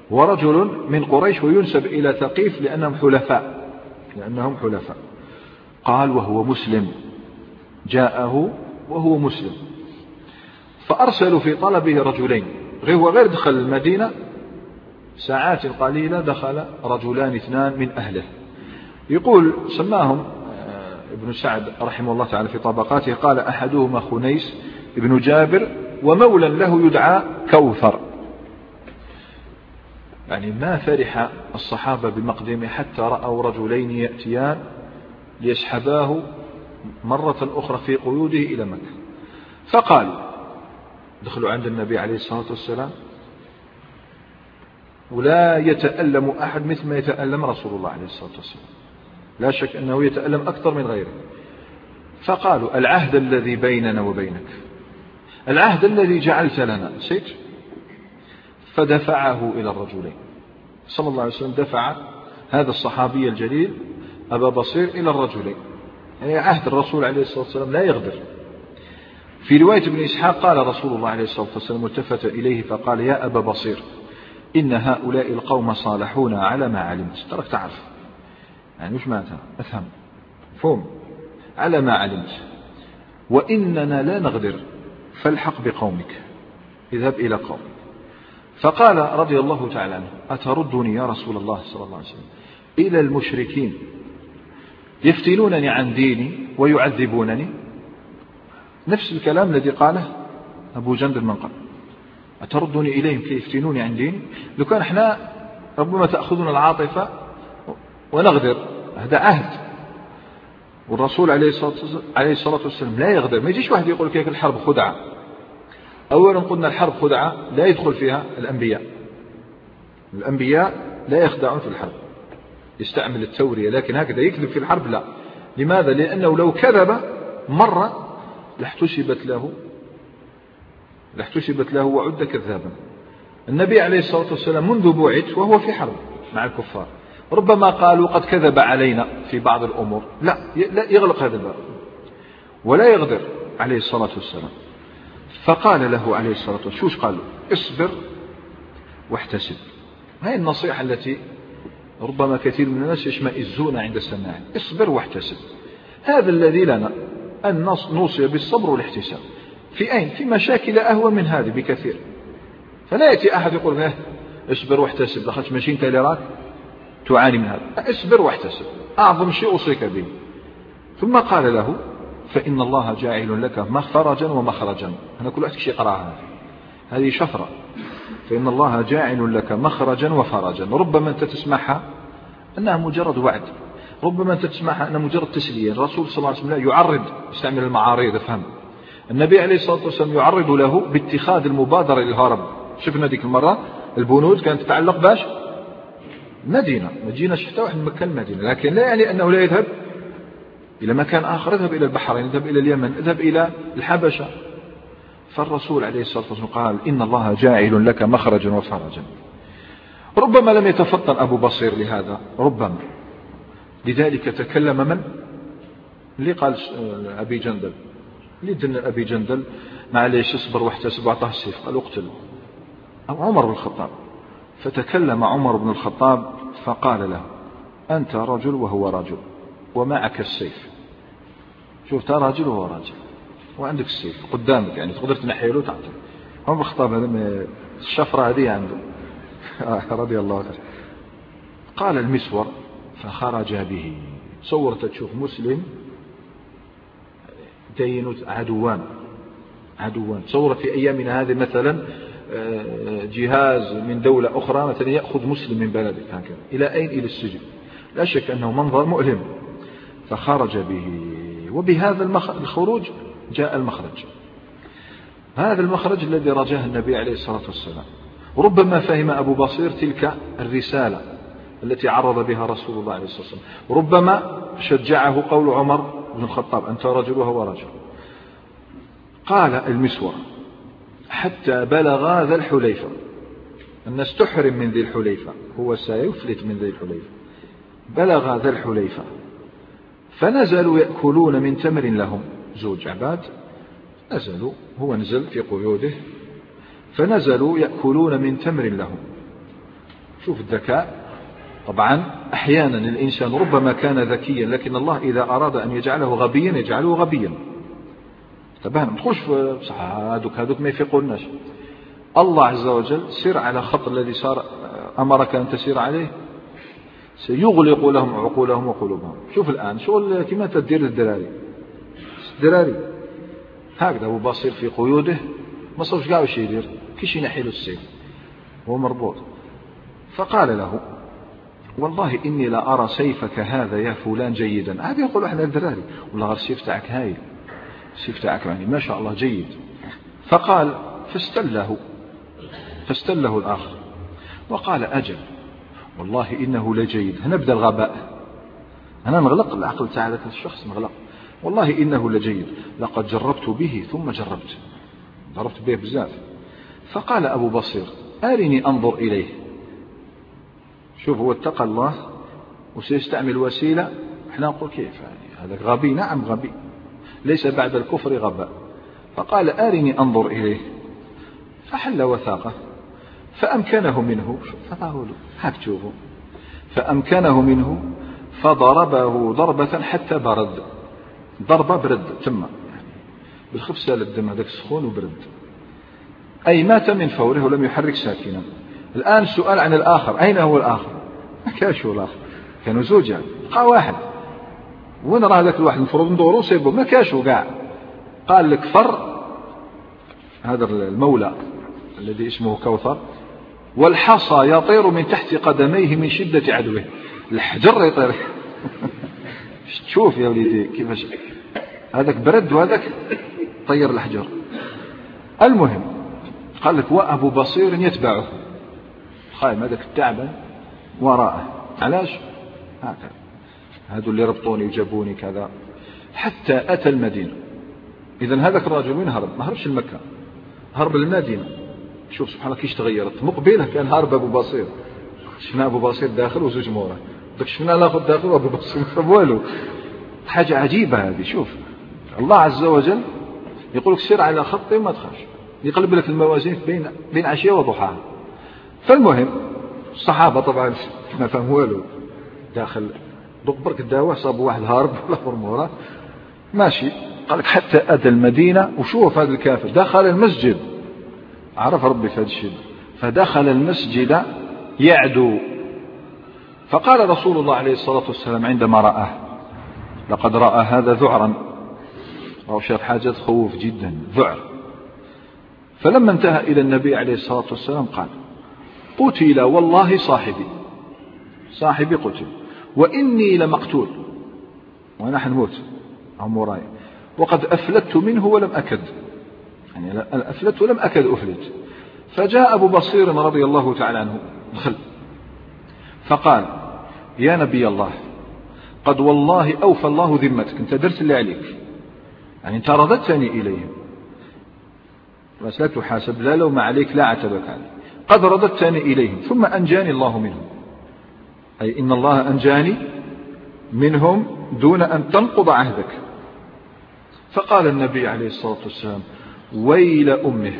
ورجل من قريش وينسب إلى ثقيف لأنهم حلفاء لأنهم حلفاء قال وهو مسلم، جاءه وهو مسلم، فأرسلوا في طلبه رجلين، هو غير دخل المدينة ساعات قليلة دخل رجلان اثنان من أهله، يقول سماهم ابن سعد رحمه الله تعالى في طبقاته، قال أحدهما خنيس ابن جابر ومولى له يدعى كوثر. يعني ما فرح الصحابة بمقدمه حتى رأوا رجلين يأتيان ليسحباه مرة أخرى في قيوده إلى مكة، فقالوا دخلوا عند النبي عليه الصلاة والسلام ولا يتألم أحد مثل ما يتألم رسول الله عليه الصلاة والسلام، لا شك أنه يتألم أكثر من غيره، فقالوا العهد الذي بيننا وبينك، العهد الذي جعلت لنا نسيت؟ فدفعه إلى الرجلين، صلى الله عليه وسلم دفع هذا الصحابي الجليل أبا بصير إلى الرجلين، يعني عهد الرسول عليه الصلاة والسلام لا يغدر. في رواية ابن إسحاق قال رسول الله عليه الصلاة والسلام التفت إليه فقال يا أبا بصير إن هؤلاء القوم صالحونا على ما علمت، ترك تعرف يعني مش معناتها أفهم فهم على ما علمت، وإننا لا نغدر فالحق بقومك اذهب إلى قومك. فقال رضي الله تعالى عنه أتردني يا رسول الله صلى الله عليه وسلم إلى المشركين يفتنونني عن ديني ويعذبونني؟ نفس الكلام الذي قاله أبو جندل من قبل، أتردني إليهم كي يفتنوني عن ديني؟ لو كان احنا ربما تأخذنا العاطفة ونغدر، هذا عهد، والرسول عليه الصلاة والسلام لا يغدر. ما يجيش واحد يقول كيف الحرب خدعة. أولا قلنا الحرب خدعة لا يدخل فيها الأنبياء، الأنبياء لا يخدعون في الحرب، يستعمل التورية، لكن هكذا يكذب في الحرب لا. لماذا؟ لأنه لو كذب مرة لاحتسبت له لاحتسبت له وعد كذابا. النبي عليه الصلاة والسلام منذ بعث وهو في حرب مع الكفار، ربما قالوا قد كذب علينا في بعض الأمور، لا لا يغلق هذا الباب ولا يغدر عليه الصلاة والسلام. فقال له عليه الصلاة والسلام شوش قال له اصبر واحتسب. هذه النصيحة التي ربما كثير من الناس يشمئزون عند سماعها، اصبر واحتسب. هذا الذي لنا أن نوصي بالصبر والاحتساب في أين؟ في مشاكل أهون من هذه بكثير. فلا يأتي أحد يقول له اصبر واحتسب لخلت ماشي انت اللي راك تعاني من هذا، اصبر واحتسب أعظم شيء أوصيك به. ثم قال له فإن الله جاعل لك مخرجا ومخرجا. أنا كل واحد شيء قرأها هذه شفرة، فإن الله جاعل لك مخرجا وفرجا. ربما أنت تسمعها أنها مجرد وعد، ربما أنت تسمعها أنها مجرد تسلية. الرسول صلى الله عليه وسلم لا يعرض، يستعمل المعارض، افهم. النبي عليه الصلاة والسلام يعرض له باتخاذ المبادرة للهرب. شفنا ذيك المرة البنود كانت تتعلق باش مدينة مدينة حتى واحد من مكة المدينة، لكن لا يعني أنه لا يذهب إلى مكان آخر، يذهب إلى البحرين، يذهب إلى اليمن، يذهب إلى الحبشة. فالرسول عليه الصلاة والسلام قال إن الله جاعل لك مخرجا وفرجا. ربما لم يتفطن أبو بصير لهذا، ربما لذلك تكلم من اللي قال أبي جندل، اللي دن أبي جندل معليش اصبر واحتسب واعطاه السيف قال اقتل، أو عمر بن الخطاب. فتكلم عمر بن الخطاب فقال له أنت رجل وهو رجل ومعك السيف، شوف تا راجل وهو راجل وعندك السيف قدامك، يعني تقدر تنحيه له تعطيه. عمر بن الخطاب هذا الشفرة هذه عنده رضي الله عنه. قال المسور فخرج به. صورت تشوف مسلم دين عدوان عدوان. تصور في أيامنا هذه مثلا جهاز من دولة أخرى مثلا يأخذ مسلم من بلده هكذا إلى أين؟ إلى السجن. لا شك أنه منظر مؤلم. فخرج به، وبهذا الخروج جاء المخرج، هذا المخرج الذي رجاه النبي عليه الصلاة والسلام. ربما فهم أبو بصير تلك الرسالة التي عرض بها رسول الله عليه الصلاة والسلام، ربما شجعه قول عمر بن الخطاب أنت رجل وهو رجل. قال المسور حتى بلغ ذا الحليفة، الناس تحرم من ذي الحليفة، هو سيفلت من ذي الحليفة. بلغ ذا الحليفة فنزلوا يأكلون من تمر لهم، زوج عباد نزلوا، هو نزل في قيوده، فنزلوا يأكلون من تمر لهم. شوف الذكاء. طبعا أحيانا الإنسان ربما كان ذكيا، لكن الله إذا أراد أن يجعله غبيا يجعله غبيا. تبهنا تخش بصح هذوك هذوك ما يفيقوناش. الله عز وجل سير على خط الذي صار أمرك أن تسير عليه، سيغلق لهم عقولهم وقلوبهم. شوف الآن شغل كما تدير الدراري الدراري هكذا هو بصير في قيوده، ما صوش قاعد شي يدير كيش ينحي له السيف هو مربوط. فقال له والله إني لا أرى سيفك هذا يا فلان جيدا. هذا يقول أحد الدراري والله غير السيف تاعك هايل، السيف تاعك يعني ما شاء الله جيد. فقال فاستله فاستله الآخر وقال أجل والله إنه لجيد. هنبدأ الغباء، أنا نغلق العقل تاع ذاك الشخص نغلق. والله إنه لجيد لقد جربت به ثم جربت ضربت به بزاف. فقال أبو بصير أرني أنظر إليه. شوف هو اتقى الله وسيستعمل وسيلة. احنا نقول كيف يعني هذا غبي؟ نعم غبي، ليس بعد الكفر غباء. فقال أرني أنظر إليه. فحل وثاقه فأمكنه منه، فقالوا هاك تشوفوا، فأمكنه منه فضربه ضربة حتى برد، ضربة برد تم يعني بالخف سال الدم هذاك سخون وبرد، أي مات من فوره ولم يحرك ساكنا. الآن سؤال عن الآخر، أين هو الآخر؟ ما كانش هو الآخر، كانوا زوج يعني بقى واحد. وين راه ذاك الواحد المفروض ندورو سيبو؟ ما كانش هو كاع. قال لك فر هذا المولى الذي اسمه كوثر والحصى يطير من تحت قدميه من شدة عدوه. الحجر يطير تشوف يا وليدي كيفاش هذاك برد وهذاك طير الحجر. المهم قال لك وأبو بصير يتبعه، خايم هذاك التعبان وراءه. علاش؟ هكذا هذو اللي ربطوني وجابوني كذا حتى أتى المدينة. إذن هذاك الرجل وين هرب؟ ما هربش لمكة، هرب للمدينة. شوف سبحان الله كيش تغيرت. مقبله كان هارب أبو بصير، شفنا أبو بصير داخل وزوج مورا، داك شفنا الآخر داخل وأبو بصير ما والو. حاجة عجيبة هذه. شوف الله عز وجل يقول لك سير على خط ما تخافش، يقلب لك الموازين بين بين عشية وضحاها. فالمهم الصحابة طبعا ما فهم والو، داخل دوك برك الدواء صابوا واحد هارب والآخر مورا ماشي. قال لك حتى أتى المدينة. وشوف هذا الكافر دخل المسجد، عرف ربي في هذا الشيء، فدخل المسجد يعدو. فقال رسول الله عليه الصلاة والسلام عندما رآه لقد رأى هذا ذعرا، أو شاف حاجة خوف جدا ذعر. فلما انتهى إلى النبي عليه الصلاة والسلام قال قتل والله صاحبي صاحبي قتل وإني لمقتول، وأنا حنموت أو موراي، وقد أفلت منه ولم أكد، يعني أفلت ولم أكد أفلت. فجاء أبو بصير رضي الله تعالى عنه دخل فقال يا نبي الله قد والله أوفى الله ذمتك، أنت درت اللي عليك، يعني أنت رددتني إليهم، بس لا تحاسب، لا لو ما عليك لا عتبك علي، قد رددتني إليهم ثم أنجاني الله منهم، أي إن الله أنجاني منهم دون أن تنقض عهدك. فقال النبي عليه الصلاة والسلام ويل أمه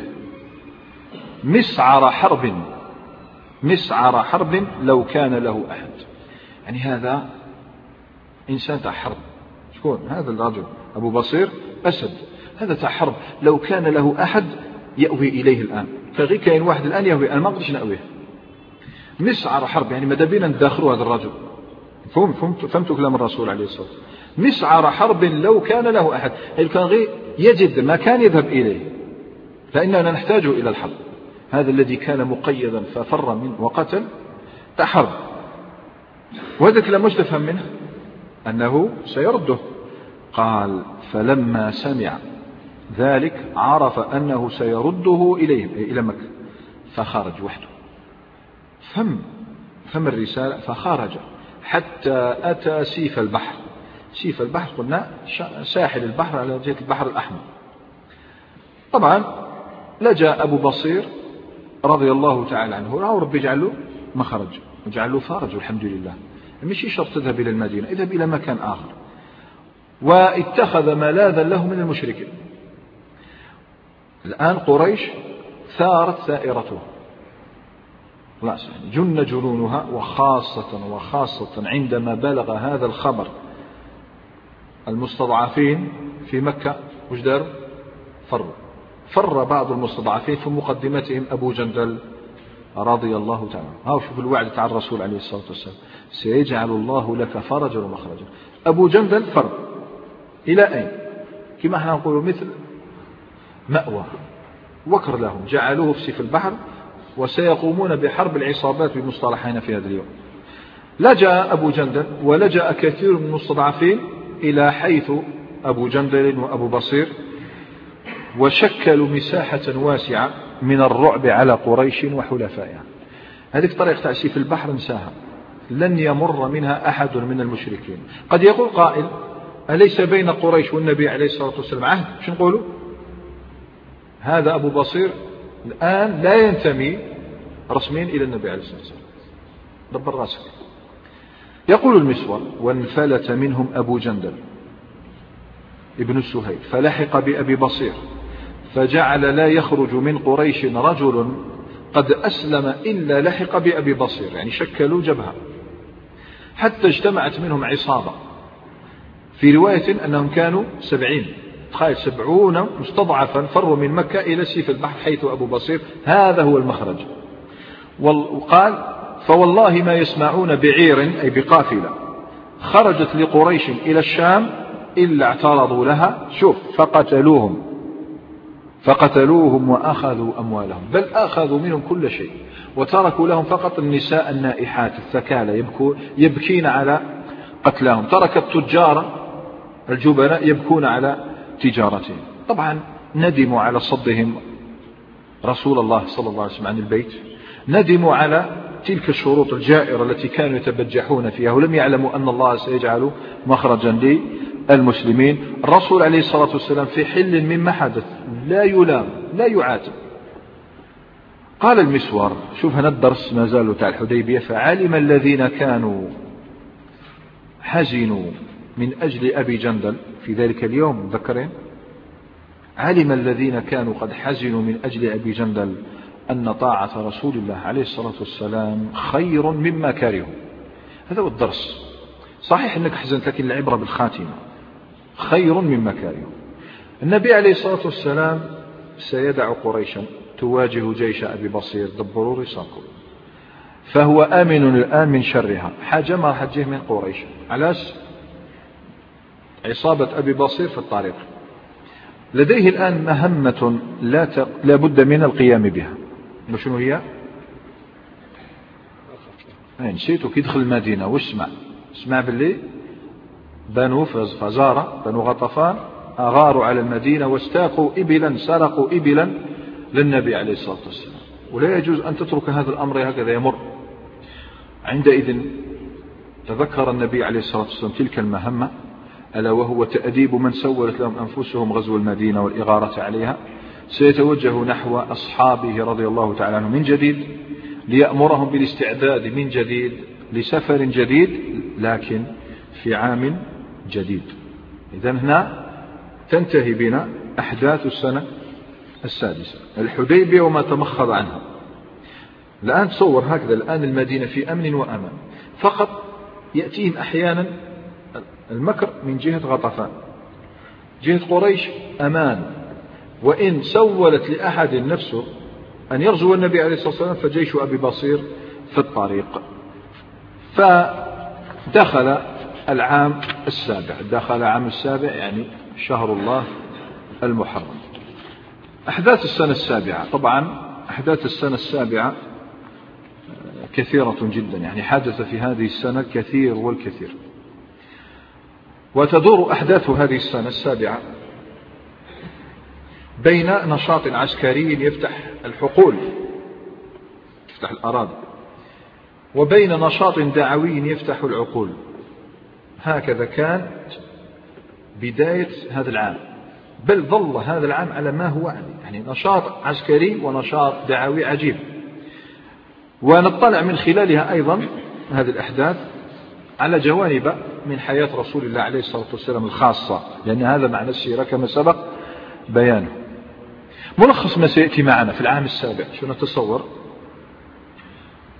مسعر حرب مسعر حرب لو كان له أحد. يعني هذا إنسان تاع حرب. شكون هذا الرجل؟ أبو بصير أسد، هذا تاع حرب، لو كان له أحد يأوي إليه الآن، فغير كاين واحد الآن يأوي، أنا ما أقدرش نأويه. مسعر حرب يعني ماذا بينا نداخلوا هذا الرجل. فهم فهمت فهمت كلام الرسول عليه الصلاة والسلام. مسعر حرب لو كان له أحد، يعني كان غير يجد مكان يذهب إليه، فإننا نحتاج إلى الحرب. هذا الذي كان مقيدا ففر منه وقتل تحرب. وهذا كلام مش تفهم منه أنه سيرده. قال فلما سمع ذلك عرف أنه سيرده إليهم إلى مكة، فخرج وحده، فهم فهم الرسالة فخرج حتى أتى سيف البحر. سيف البحر قلنا ساحل البحر على جهة البحر الأحمر. طبعا لجأ أبو بصير رضي الله تعالى عنه، رأى ربي يجعل له مخرج وجعل له فرج والحمد لله. مش شرط تذهب إلى المدينة، اذهب إلى مكان آخر. واتخذ ملاذا له من المشركين. الآن قريش ثارت ثائرته، خلاص يعني جن جنونها، وخاصة وخاصة عندما بلغ هذا الخبر المستضعفين في مكة وش داروا؟ فروا. فر بعض المستضعفين في مقدمتهم أبو جندل رضي الله تعالى. ها شوف الوعد تاع الرسول عليه الصلاة والسلام، سيجعل الله لك فرجا ومخرجا. أبو جندل فر إلى أين؟ كما احنا نقول مثل مأوى وكر لهم، جعلوه في البحر، وسيقومون بحرب العصابات بمصطلحين في هذا اليوم. لجأ أبو جندل ولجأ كثير من المستضعفين إلى حيث أبو جندل وأبو بصير، وشكلوا مساحة واسعة من الرعب على قريش وحلفائها. هذه طريقة تعسيف البحر نساها، لن يمر منها أحد من المشركين. قد يقول قائل أليس بين قريش والنبي عليه الصلاة والسلام عهد؟ شو نقولوا؟ هذا أبو بصير الآن لا ينتمي رسميا إلى النبي عليه الصلاة والسلام، دبر راسك. يقول المسور وانفلت منهم أبو جندل ابن السهيل فلحق بأبي بصير، فجعل لا يخرج من قريش رجل قد أسلم إلا لحق بأبي بصير، يعني شكلوا جبهة حتى اجتمعت منهم عصابة. في رواية أنهم كانوا سبعين، تخيل سبعون مستضعفا فروا من مكة إلى سيف البحر حيث أبو بصير، هذا هو المخرج. وقال فوالله ما يسمعون بعير أي بقافلة خرجت لقريش إلى الشام إلا اعترضوا لها، شوف، فقتلوهم فقتلوهم وأخذوا أموالهم، بل أخذوا منهم كل شيء، وتركوا لهم فقط النساء النائحات الثكالى يبكين على قتلهم. ترك التجار الجبناء يبكون على تجارتهم. طبعا ندموا على صدهم رسول الله صلى الله عليه وسلم عن البيت، ندموا على تلك الشروط الجائرة التي كانوا يتبجحون فيها، ولم يعلموا أن الله سيجعل مخرجا للمسلمين. الرسول عليه الصلاة والسلام في حل مما حدث، لا يلام لا يعاتب. قال المسور، شوف هنا الدرس ما زالوا تاع الحديبية، فعلم الذين كانوا حزنوا من أجل أبي جندل في ذلك اليوم، ذكرين، علم الذين كانوا قد حزنوا من أجل أبي جندل أن طاعة رسول الله عليه الصلاة والسلام خير مما كرهوا. هذا هو الدرس. صحيح أنك حزنت، لكن العبرة بالخاتمة، خير مما كرهوا. النبي عليه الصلاة والسلام سيدع قريشا تواجه جيش أبي بصير، دبروا رصاكم، فهو آمن الآن من شرها. حاجة ما حجه من قريش، علاش؟ عصابة أبي بصير في الطريق، لديه الآن مهمة لا, ت... لا بد من القيام بها. شنو هي؟ نسيتو كي يدخل المدينة واسمع اسمع باللي بنو فزارة بنو غطفان أغاروا على المدينة واستاقوا إبلا، سرقوا إبلا للنبي عليه الصلاة والسلام، ولا يجوز أن تترك هذا الأمر هكذا يمر. عندئذ تذكر النبي عليه الصلاة والسلام تلك المهمة، ألا وهو تأديب من سولت لهم أنفسهم غزو المدينة والإغارة عليها. سيتوجه نحو أصحابه رضي الله تعالى عنهم من جديد ليأمرهم بالاستعداد من جديد لسفر جديد، لكن في عام جديد. إذن هنا تنتهي بنا أحداث السنة السادسة، الحديبية وما تمخض عنها. الآن تصور هكذا، الآن المدينة في أمن وأمان، فقط يأتيهم أحيانا المكر من جهة غطفان، جهة قريش أمان. وإن سولت لأحد نفسه أن يغزو النبي عليه الصلاة والسلام فجيش أبي بصير في الطريق. فدخل العام السابع، دخل عام السابع يعني شهر الله المحرم. أحداث السنة السابعة، طبعا أحداث السنة السابعة كثيرة جدا، يعني حدث في هذه السنة الكثير والكثير. وتدور أحداث هذه السنة السابعة بين نشاط عسكري يفتح الحقول، يفتح الأراضي، وبين نشاط دعوي يفتح العقول. هكذا كانت بداية هذا العام، بل ظل هذا العام على ما هو عليه، يعني نشاط عسكري ونشاط دعوي عجيب. ونطلع من خلالها أيضا هذه الأحداث على جوانب من حياة رسول الله عليه الصلاة والسلام الخاصة، لأن هذا معنى السيرة كما سبق بيانه. ملخص ما سيأتي معنا في العام السابع، شو نتصور؟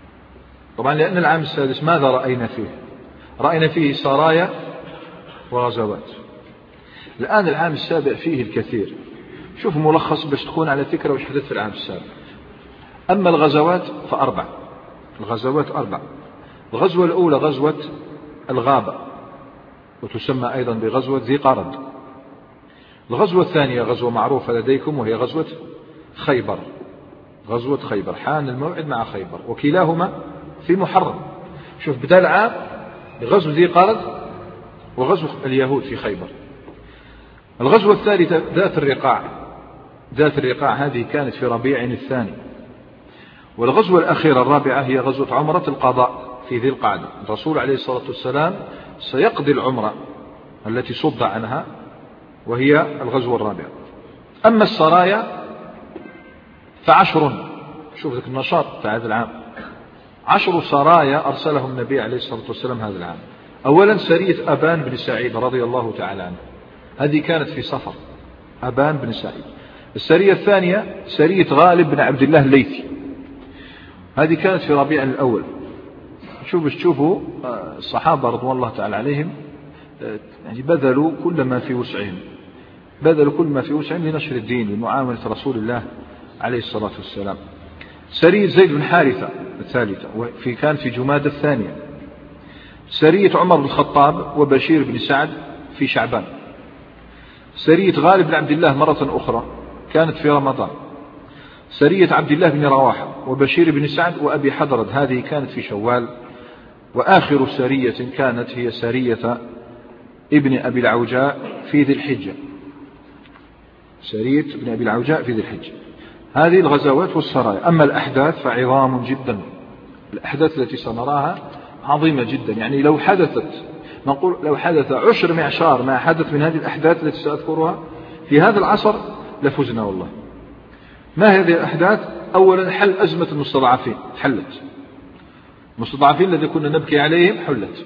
طبعا لأن العام السادس ماذا رأينا فيه؟ رأينا فيه سرايا وغزوات. الآن العام السابع فيه الكثير. شوف ملخص باش تكون على فكرة وش حدث في العام السابع. أما الغزوات فأربع. الغزوات أربع. الغزوة الأولى غزوة الغابة، وتسمى أيضا بغزوة ذي قرد. الغزوة الثانية غزوة معروفة لديكم، وهي غزوة خيبر. غزوة خيبر حان الموعد مع خيبر، وكلاهما في محرم. شوف بدأ العام بغزو ذي قرد وغزو اليهود في خيبر. الغزوة الثالثة ذات الرقاع. ذات الرقاع هذه كانت في ربيع الثاني. والغزوة الأخيرة الرابعة هي غزوة عمرة القضاء في ذي القعدة. الرسول عليه الصلاة والسلام سيقضي العمرة التي صد عنها، وهي الغزوة الرابعة. أما السرايا فعشر. شوف ذلك النشاط في هذا العام. عشر سرايا أرسلهم النبي عليه الصلاة والسلام هذا العام. أولا سرية أبان بن سعيد رضي الله تعالى عنه، هذه كانت في صفر. أبان بن سعيد. السرية الثانية سرية غالب بن عبد الله الليثي، هذه كانت في ربيع الأول. شوفوا تشوفوا الصحابة رضوان الله تعالى عليهم يعني بذلوا كل ما في وسعهم، بذلوا كل ما في وسعهم لنشر الدين لمعاملة رسول الله عليه الصلاة والسلام. سرية زيد بن حارثة الثالثة، وفي كان في جمادى الثانية. سرية عمر بن الخطاب وبشير بن سعد في شعبان. سرية غالب بن عبد الله مرة أخرى كانت في رمضان. سرية عبد الله بن رواحة وبشير بن سعد وأبي حضرد هذه كانت في شوال. وآخر سرية كانت هي سرية ابن أبي العوجاء في ذي الحجة. سرية ابن أبي العوجاء في ذي الحجة. هذه الغزوات والسرايا. أما الأحداث فعظام جدا. الأحداث التي سنراها عظيمة جدا، يعني لو حدثت نقول لو حدث عشر معشار ما حدث من هذه الأحداث التي سأذكرها في هذا العصر لفزنا والله. ما هذه الأحداث؟ أولا حل أزمة المستضعفين، حلت. المستضعفين الذي كنا نبكي عليهم حلت.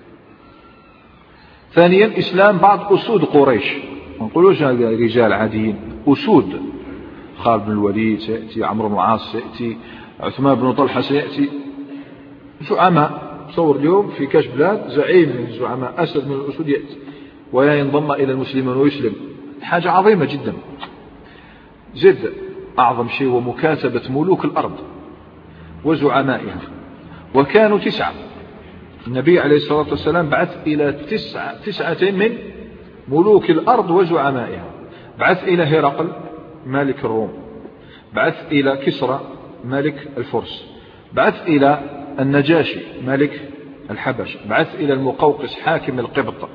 ثانيا إسلام بعض أسود قريش، ما نقولوش هذه رجال عاديين، أسود. خالد بن الوليد سيأتي، عمرو بن العاص سيأتي، عثمان بن طلحة سيأتي، زعماء. تصور اليوم في كاش بلاد زعيم من زعماء أسد من الأسود يأتي وينضم إلى المسلمين ويسلم، حاجة عظيمة جدا. زد أعظم شيء ومكاتبة ملوك الأرض وزعمائها، وكانوا تسعة. النبي عليه الصلاة والسلام بعث إلى تسعة تسعة من ملوك الأرض وزعمائها. بعث إلى هرقل مالك الروم، بعث إلى كسرى ملك الفرس، بعث إلى النجاشي ملك الحبش، بعث إلى المقوقس حاكم القبط،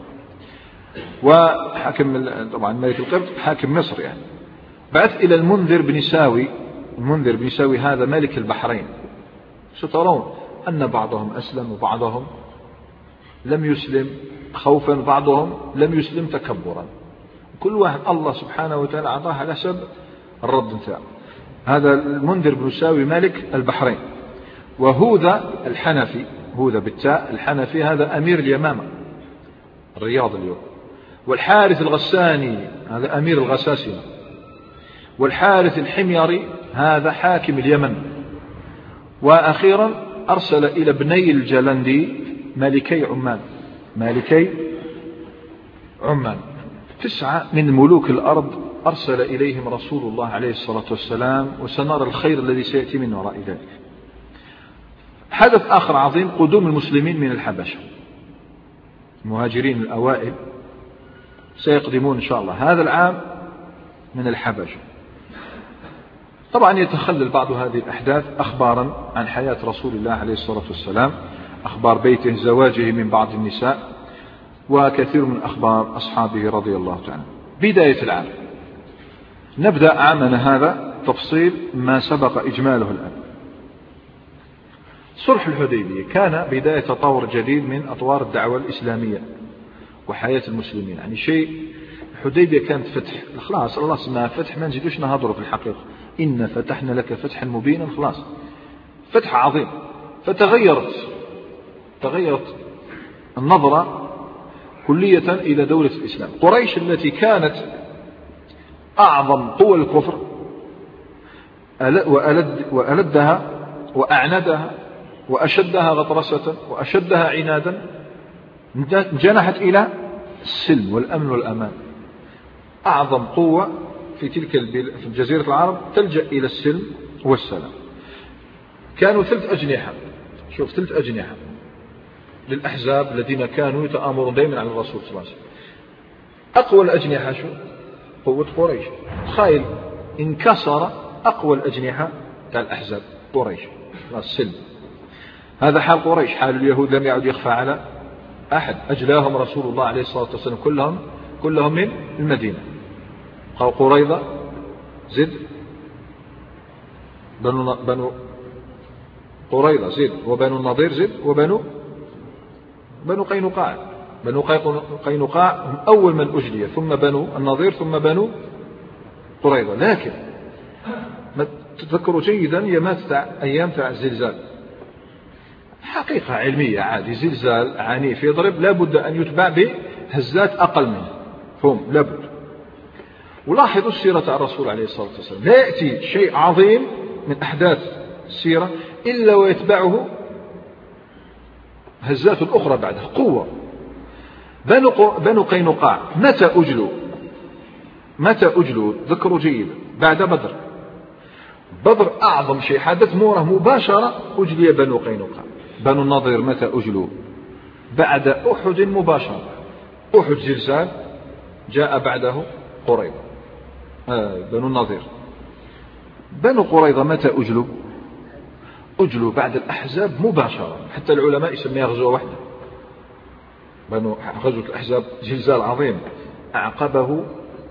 وحاكم طبعا ملك القبط حاكم مصر يعني. بعث إلى المنذر بن ساوي. المنذر بن ساوي هذا ملك البحرين. سترون أن بعضهم أسلم وبعضهم لم يسلم خوفا، بعضهم لم يسلم تكبرا. كل واحد الله سبحانه وتعالى أعطاه على حسب الرد نتاعه. هذا المنذر بن ساوي ملك البحرين. وهوذا الحنفي، هوذا بالتاء الحنفي، هذا أمير اليمامة الرياض اليوم. والحارث الغساني هذا أمير الغساسنة. والحارث الحميري هذا حاكم اليمن. وأخيرا أرسل إلى بني الجلندي مالكي عمان. مالكي عمان تسعة من ملوك الأرض أرسل إليهم رسول الله عليه الصلاة والسلام، وسنرى الخير الذي سيأتي من وراء ذلك. حدث آخر عظيم قدوم المسلمين من الحبشة. المهاجرين الأوائل سيقدمون إن شاء الله هذا العام من الحبشة. طبعا يتخلل بعض هذه الأحداث أخبارا عن حياة رسول الله عليه الصلاة والسلام، أخبار بيته، زواجه من بعض النساء، وكثير من أخبار أصحابه رضي الله تعالى. بداية العام نبدأ عامنا هذا تفصيل ما سبق إجماله الآن. صلح الحديبية كان بداية تطور جديد من أطوار الدعوة الإسلامية وحياة المسلمين. يعني شيء الحديبية كانت فتح، خلاص الله سماها فتح، ما نزيدوش نهضره في الحقيقة. إن فتحنا لك فتحا مبينا، خلاص فتح عظيم. فتغيرت تغيرت النظرة كلية إلى دولة الإسلام. قريش التي كانت أعظم قوى الكفر وألد وألدها وأعندها وأشدها غطرسة وأشدها عنادا جنحت إلى السلم والأمن والأمان. أعظم قوة في تلك في جزيرة العرب تلجأ إلى السلم والسلام. كانوا ثلث أجنحة، شوف ثلث أجنحة للأحزاب الذين كانوا يتآمرون دائما على الرسول صلى الله عليه وسلم. أقوى الأجنحة شو؟ قوة قريش. تخيل انكسر أقوى الأجنحة تاع الأحزاب قريش، السلم. هذا حال قريش. حال اليهود لم يعد يخفى على أحد. أجلاهم رسول الله عليه الصلاة والسلام كلهم كلهم من المدينة. قال قريظة زد، بنو بنو قريظة زد، وبنو النضير زد، وبنو بنو قينقاع. بنو قينقاع هم أول من أجلي، ثم بنو النضير، ثم بنو قريظة. لكن ما تذكروا جيدا يمات تاع أيام تاع الزلزال، حقيقة علمية عادي، زلزال عنيف يضرب لابد أن يتبع بهزات أقل منه، فهم لابد. ولاحظوا السيرة تاع الرسول عليه الصلاة والسلام، لا يأتي شيء عظيم من أحداث السيرة إلا ويتبعه هزات أخرى بعدها قوة. بنو, بنو قينقاع متى أجلوا؟ متى أجلوا؟ ذكروا جيدا بعد بدر. بدر أعظم شيء حدث، موره مباشرة أجلي بنو قينقاع. بنو النضير متى أجلوا؟ بعد أحد مباشرة. أحد زلزال، جاء بعده قريظة، آه بنو النضير. بنو قريظة متى أجلوا؟ أجلوا بعد الأحزاب مباشرة، حتى العلماء يسميها غزوة واحدة. بنو غزوة الأحزاب زلزال عظيم أعقبه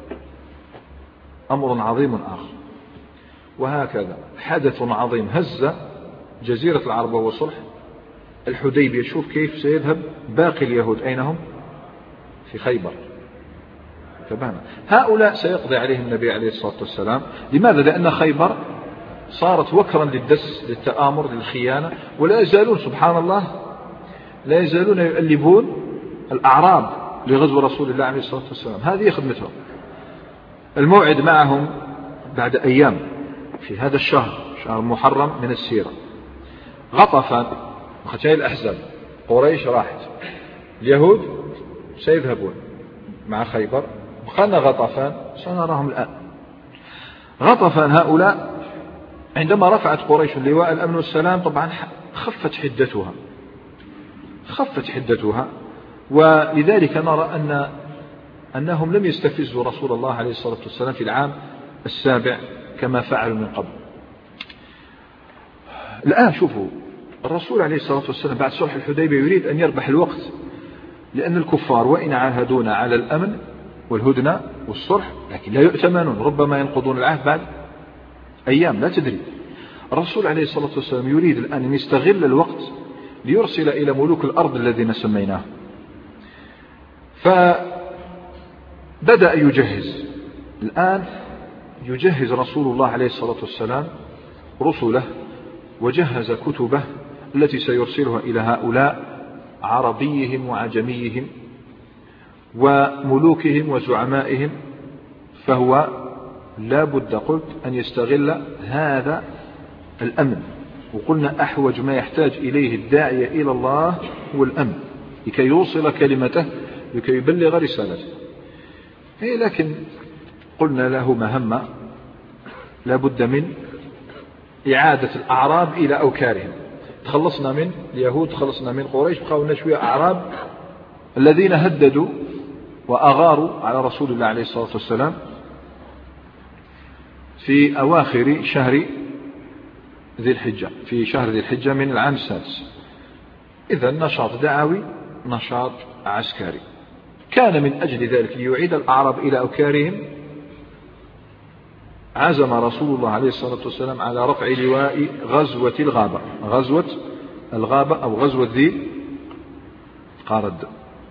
أمر عظيم آخر. وهكذا حدث عظيم هز جزيرة العرب وهو صلح الحديبية. شوف كيف سيذهب باقي اليهود، أين هم؟ في خيبر. فبهنا هؤلاء سيقضي عليهم النبي عليه الصلاة والسلام. لماذا؟ لأن خيبر صارت وكرا للدس، للتآمر، للخيانة، ولا يزالون سبحان الله لا يزالون يؤلبون الأعراب لغزو رسول الله عليه الصلاة والسلام. هذه خدمتهم. الموعد معهم بعد أيام في هذا الشهر، شهر محرم من السيرة. غطفان وختاي الأحزاب، قريش راحت، اليهود سيذهبون مع خيبر، بقينا غطفان سنراهم الآن. غطفان هؤلاء عندما رفعت قريش لواء الأمن والسلام طبعا خفت حدتها، خفت حدتها، ولذلك نرى أن أنهم لم يستفزوا رسول الله عليه الصلاة والسلام في العام السابع كما فعلوا من قبل. الآن شوفوا الرسول عليه الصلاة والسلام بعد صلح الحديبية يريد أن يربح الوقت، لأن الكفار وإن عاهدونا على الأمن والهدنة والصلح لكن لا يؤتمنون، ربما ينقضون العهد بعد أيام لا تدري. الرسول عليه الصلاة والسلام يريد الآن أن يستغل الوقت ليرسل إلى ملوك الأرض الذين سميناه. فبدأ يجهز الآن، يجهز رسول الله عليه الصلاة والسلام رسله، وجهز كتبه التي سيرسلها إلى هؤلاء عربيهم وعجميهم وملوكهم وزعمائهم. فهو لا بد قلت أن يستغل هذا الأمن. وقلنا أحوج ما يحتاج إليه الداعية إلى الله هو الأمن، لكي يوصل كلمته، لكي يبلغ رسالته. لكن قلنا له مهمة، لا بد من إعادة الأعراب إلى أوكارهم. تخلصنا من اليهود، تخلصنا من قريش، بقوا لنا شوية أعراب الذين هددوا وأغاروا على رسول الله عليه الصلاة والسلام في أواخر شهر ذي الحجة، في شهر ذي الحجة من العام السادس. إذا نشاط دعوي، نشاط عسكري. كان من أجل ذلك ليعيد الأعراب إلى أوكارهم عزم رسول الله عليه الصلاة والسلام على رفع لواء غزوة الغابة، غزوة الغابة أو غزوة ذي قارد.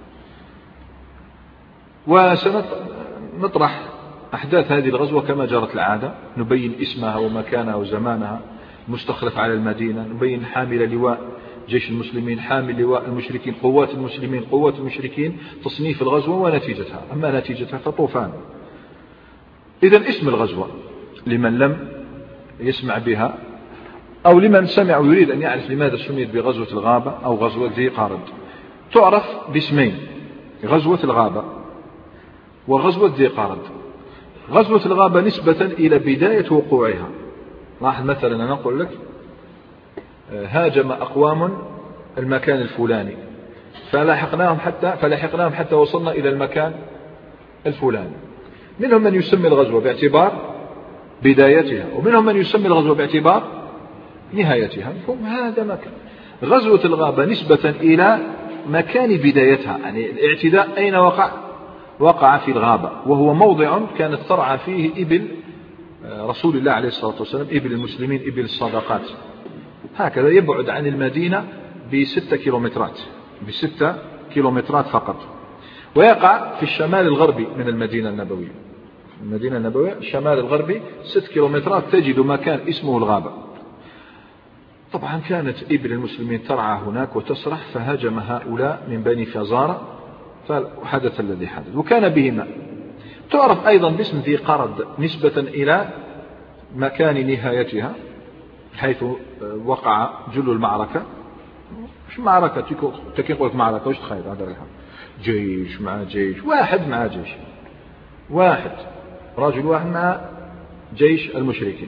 وسنطرح أحداث هذه الغزوة كما جرت العادة، نبين اسمها ومكانها وزمانها، مستخلف على المدينة، نبين حامل لواء جيش المسلمين، حامل لواء المشركين، قوات المسلمين، قوات المشركين، تصنيف الغزوة ونتيجتها. أما نتيجتها فطوفان. إذن اسم الغزوة لمن لم يسمع بها، أو لمن سمع ويريد أن يعرف لماذا سميت بغزوة الغابة أو غزوة ذي قارد، تعرف باسمين: غزوة الغابة وغزوة ذي قارد. غزوة الغابة نسبة إلى بداية وقوعها. لاحظ مثلا أنا أقول لك هاجم أقوام المكان الفلاني فلاحقناهم حتى فلاحقناهم حتى وصلنا إلى المكان الفلاني. منهم من يسمي الغزوة باعتبار بدايتها، ومنهم من يسمي الغزوة باعتبار نهايتها. هذا مكان. غزوة الغابة نسبة إلى مكان بدايتها، يعني الاعتداء أين وقع؟ وقع في الغابة، وهو موضع كانت ترعى فيه إبل رسول الله عليه الصلاة والسلام، إبل المسلمين، إبل الصدقات. هكذا يبعد عن المدينة بستة كيلومترات بستة كيلومترات فقط، ويقع في الشمال الغربي من المدينة النبوية. المدينة النبوية الشمال الغربي ست كيلومترات تجد مكان اسمه الغابة. طبعا كانت إبل المسلمين ترعى هناك وتسرح، فهاجم هؤلاء من بني فزارة فحدث الذي حدث، وكان به ماء. تعرف أيضا باسم ذي قرد نسبة إلى مكان نهايتها، حيث وقع جل المعركة. مش معركة تكين قلت معركة، وش تخيل هذا الحال؟ جيش مع جيش، واحد مع جيش واحد، رجل واحد مع جيش المشركين.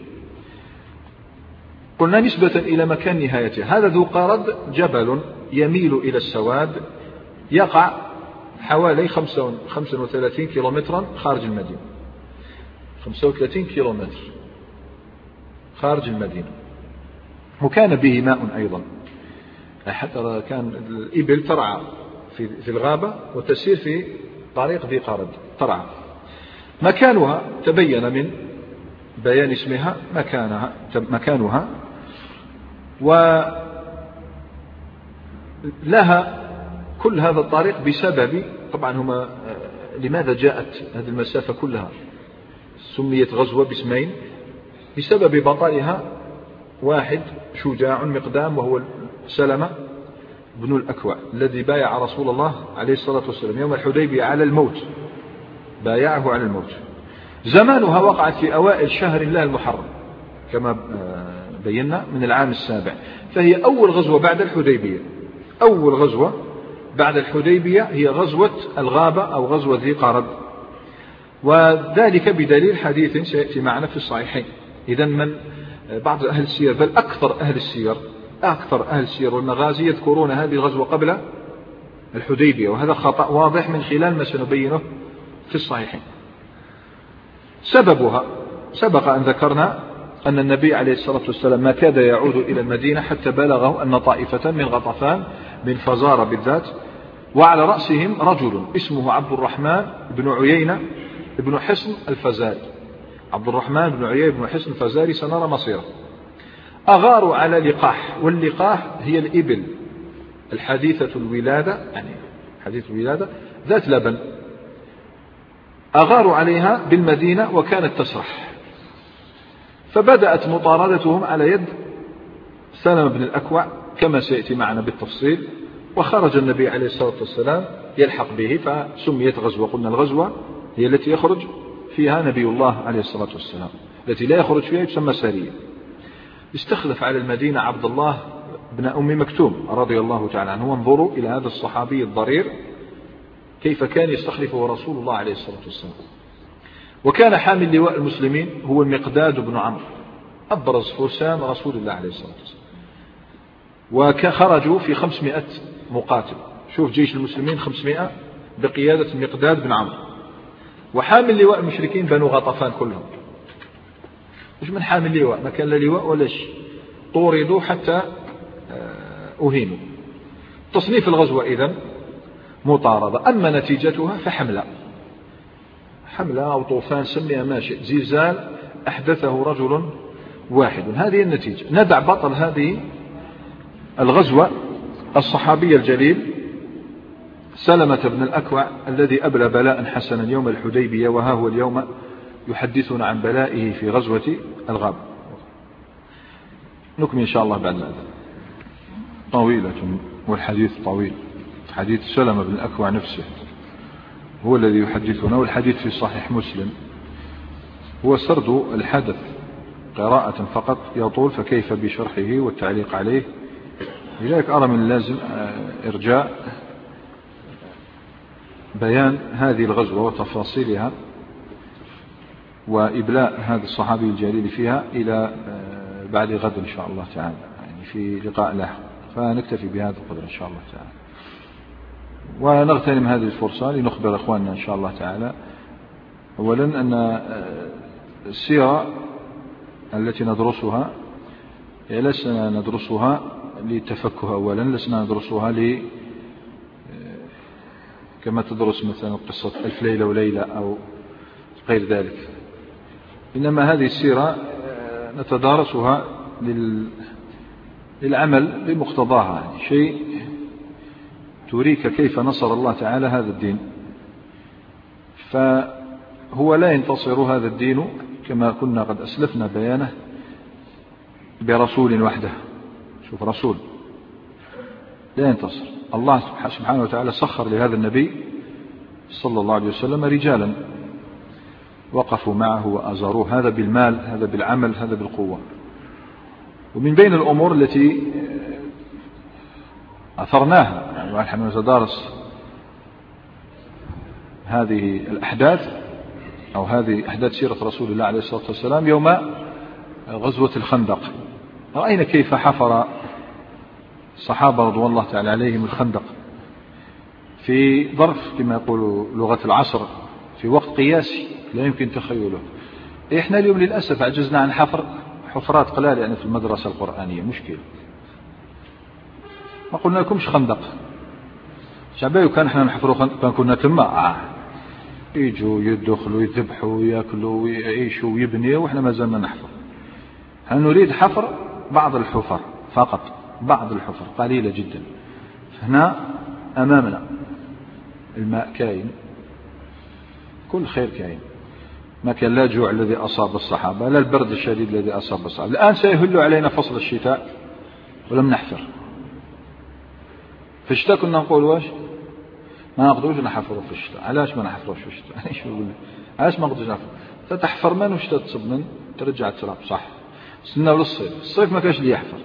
قلنا نسبة إلى مكان نهايته. هذا ذو قرد جبل يميل إلى السواد، يقع حوالي خمسة وثلاثين كيلومترا خارج المدينة، خمسة وثلاثين كيلومتر خارج المدينة. وكان به ماء أيضا، حتى كان الإبل ترعى في الغابة وتسير في طريق ذي قرد ترعى. مكانها تبين من بيان اسمها مكانها مكانها ولها كل هذا الطريق بسبب، طبعا هما لماذا جاءت هذه المسافة كلها سميت غزوة باسمين؟ بسبب بطلها واحد شجاع مقدام، وهو سلمة بن الأكوع الذي بايع رسول الله عليه الصلاة والسلام يوم الحديبية على الموت، بايعه على الموت. زمانها وقعت في أوائل شهر الله المحرم كما بينا من العام السابع، فهي أول غزوة بعد الحديبية. أول غزوة بعد الحديبية هي غزوة الغابة أو غزوة ذي قرد، وذلك بدليل حديث سيأتي معنا في الصحيحين. إذن من بعض أهل السير، بل أكثر أهل السير أكثر أهل السير والمغازي يذكرون هذه الغزوة قبل الحديبية، وهذا خطأ واضح من خلال ما سنبينه في الصحيحين. سببها سبق أن ذكرنا أن النبي عليه الصلاة والسلام ما كاد يعود إلى المدينة حتى بلغه أن طائفة من غطفان من فزارة بالذات، وعلى رأسهم رجل اسمه عبد الرحمن بن عيينة بن حصن الفزاري. عبد الرحمن بن عيينة بن حصن الفزاري سنرى مصيره. أغاروا على لقاح، واللقاح هي الإبل الحديثة الولادة، يعني حديث الولادة ذات لبن. أغاروا عليها بالمدينة وكانت تسرح، فبدأت مطاردتهم على يد سلمة بن الأكوع كما سيأتي معنا بالتفصيل، وخرج النبي عليه الصلاة والسلام يلحق به، فسميت غزوة. قلنا الغزوة هي التي يخرج فيها نبي الله عليه الصلاة والسلام، التي لا يخرج فيها تسمى سرية. استخلف على المدينة عبد الله بن أم مكتوم رضي الله تعالى عنه. وانظروا إلى هذا الصحابي الضرير كيف كان يستخلفه رسول الله عليه الصلاة والسلام. وكان حامل لواء المسلمين هو المقداد بن عمرو، أبرز فرسان رسول الله عليه الصلاة والسلام. وخرجوا في خمسمائة مقاتل. شوف جيش المسلمين خمسمائة بقيادة المقداد بن عمرو، وحامل لواء المشركين بنو غطفان كلهم. مش من حامل لواء، ما كان لا لواء ولا شيء، طوردوا حتى أهينوا. تصنيف الغزوة إذن مطاردة. أما نتيجتها فحملة حملة أو طوفان، سميها ما شئت، زلزال أحدثه رجل واحد. هذه النتيجة. ندع بطل هذه الغزوة الصحابي الجليل سلمة بن الأكوع الذي أبلى بلاء حسنا يوم الحديبية، وها هو اليوم يحدثنا عن بلائه في غزوة الغابة. نكمل إن شاء الله بعد ذلك. طويلة والحديث طويل. حديث سلمة بن الأكوع نفسه هو الذي يحدثنا، والحديث في صحيح مسلم، هو سرد الحدث قراءة فقط يطول، فكيف بشرحه والتعليق عليه؟ لذلك أرى من اللازم إرجاء بيان هذه الغزوة وتفاصيلها وإبلاء هذا الصحابي الجليل فيها إلى بعد غد إن شاء الله تعالى، يعني في لقاء لاحق، فنكتفي بهذا القدر إن شاء الله تعالى، ونغتنم هذه الفرصة لنخبر أخواننا إن شاء الله تعالى أولا أن السيرة التي ندرسها لسنا ندرسها للتفكه أولا، لسنا ندرسها ل كما تدرس مثلا قصة ألف ليلة وليلة أو غير ذلك، إنما هذه السيرة نتدارسها للعمل بمقتضاها، يعني شيء تريك كيف نصر الله تعالى هذا الدين. فهو لا ينتصر هذا الدين كما كنا قد أسلفنا بيانه برسول وحده. شوف، رسول لا ينتصر. الله سبحانه وتعالى سخر لهذا النبي صلى الله عليه وسلم رجالا وقفوا معه وأزاروه، هذا بالمال، هذا بالعمل، هذا بالقوة. ومن بين الأمور التي أثرناها يعني ونحن نتدارس هذه الأحداث أو هذه أحداث سيرة رسول الله عليه الصلاة والسلام يوم غزوة الخندق، رأينا كيف حفر الصحابة رضوان الله تعالى عليهم الخندق في ظرف كما يقول لغة العصر، في وقت قياسي لا يمكن تخيله. إحنا اليوم للأسف عجزنا عن حفر حفرات قلال يعني في المدرسة القرآنية، مشكلة. ما قلنا لكمش خندق شعبي، وكان احنا نحفروا خندق كان كنا تما آه. يجوا يدخلوا يذبحوا ويأكلوا ويعيشوا ويبنيوا، وإحنا ما زلنا نحفر. هل نريد حفر بعض الحفر فقط، بعض الحفر قليلة جدا. هنا أمامنا الماء كاين، كل خير كاين، ما كان لا جوع الذي أصاب الصحابة لا البرد الشديد الذي أصاب الصحابة. الآن سيهل علينا فصل الشتاء ولم نحفر. في الشتاء كنا نقول واش ما نقدروش نحفروا في الشتاء. علاش ما نحفروش في الشتاء؟ علاش ما نقدروش نحفر؟ تتحفر من وشتاء تصبن ترجع تراب صح. استناو للصيف، الصيف ما كاش اللي يحفر،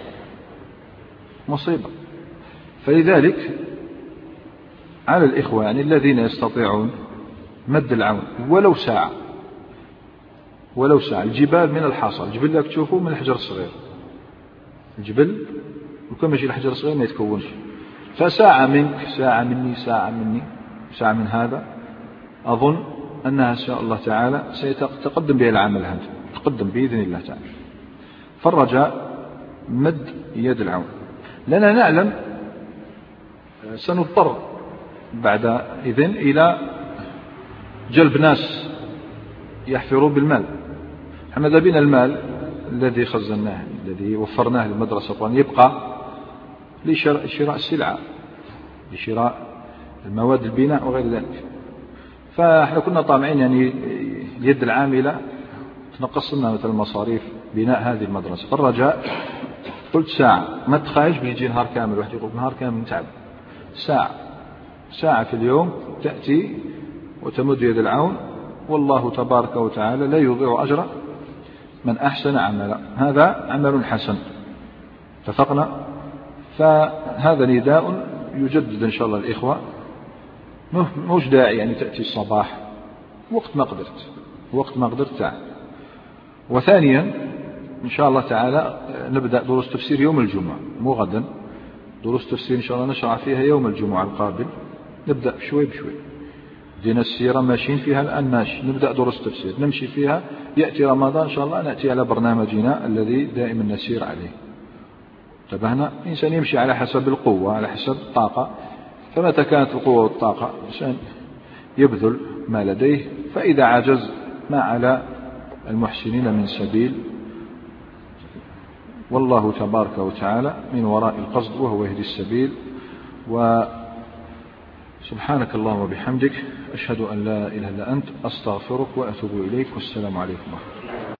مصيبة. فلذلك على الإخوة يعني الذين يستطيعون مد العون ولو ساعة، ولو ساعة. الجبال من الحصى، الجبل لك تشوفوه من الحجر الصغير، الجبل وكما يجي الحجر الصغير ما يتكونش. فساعة منك، ساعة مني، ساعة مني، ساعة من هذا، أظن أنها إن شاء الله تعالى سيتقدم بها العمل هذا، تقدم بإذن الله تعالى. فالرجاء مد يد العون، لأننا نعلم سنضطر بعد إذن إلى جلب ناس يحفروا بالمال. ماذا بنا المال الذي خزناه الذي وفرناه للمدرسة القرآنية يبقى لشراء السلعة، لشراء المواد البناء وغير ذلك. فاحنا كنا طامعين يعني اليد العاملة تنقص لنا مثل مصاريف بناء هذه المدرسة. فالرجاء قلت ساعة، ما تخايش بيجي نهار كامل، واحد يقول نهار كامل نتعب. ساعة، ساعة في اليوم تأتي وتمد يد العون، والله تبارك وتعالى لا يضيع أجر من أحسن عملا. هذا عمل حسن، اتفقنا. فهذا نداء يجدد إن شاء الله الإخوة، مش داعي يعني تأتي الصباح وقت ما قدرت، وقت ما قدرت تعال. وثانيا إن شاء الله تعالى نبدأ دروس تفسير يوم الجمعة، مو غدا، دروس تفسير إن شاء الله نشرع فيها يوم الجمعة القابل. نبدأ بشوي بشوي، دينا السيرة ماشيين فيها الآن ماشي، نبدأ دروس تفسير نمشي فيها. يأتي رمضان إن شاء الله نأتي على برنامجنا الذي دائما نسير عليه. انتبهنا، الإنسان يمشي على حسب القوة، على حسب الطاقة. فمتى كانت القوة والطاقة الإنسان يبذل ما لديه، فإذا عجز ما على المحسنين من سبيل، والله تبارك وتعالى من وراء القصد وهو يهدي السبيل. وسبحانك اللهم وبحمدك أشهد أن لا إله إلا أنت أستغفرك وأتوب إليك، والسلام عليكم ورحمة الله.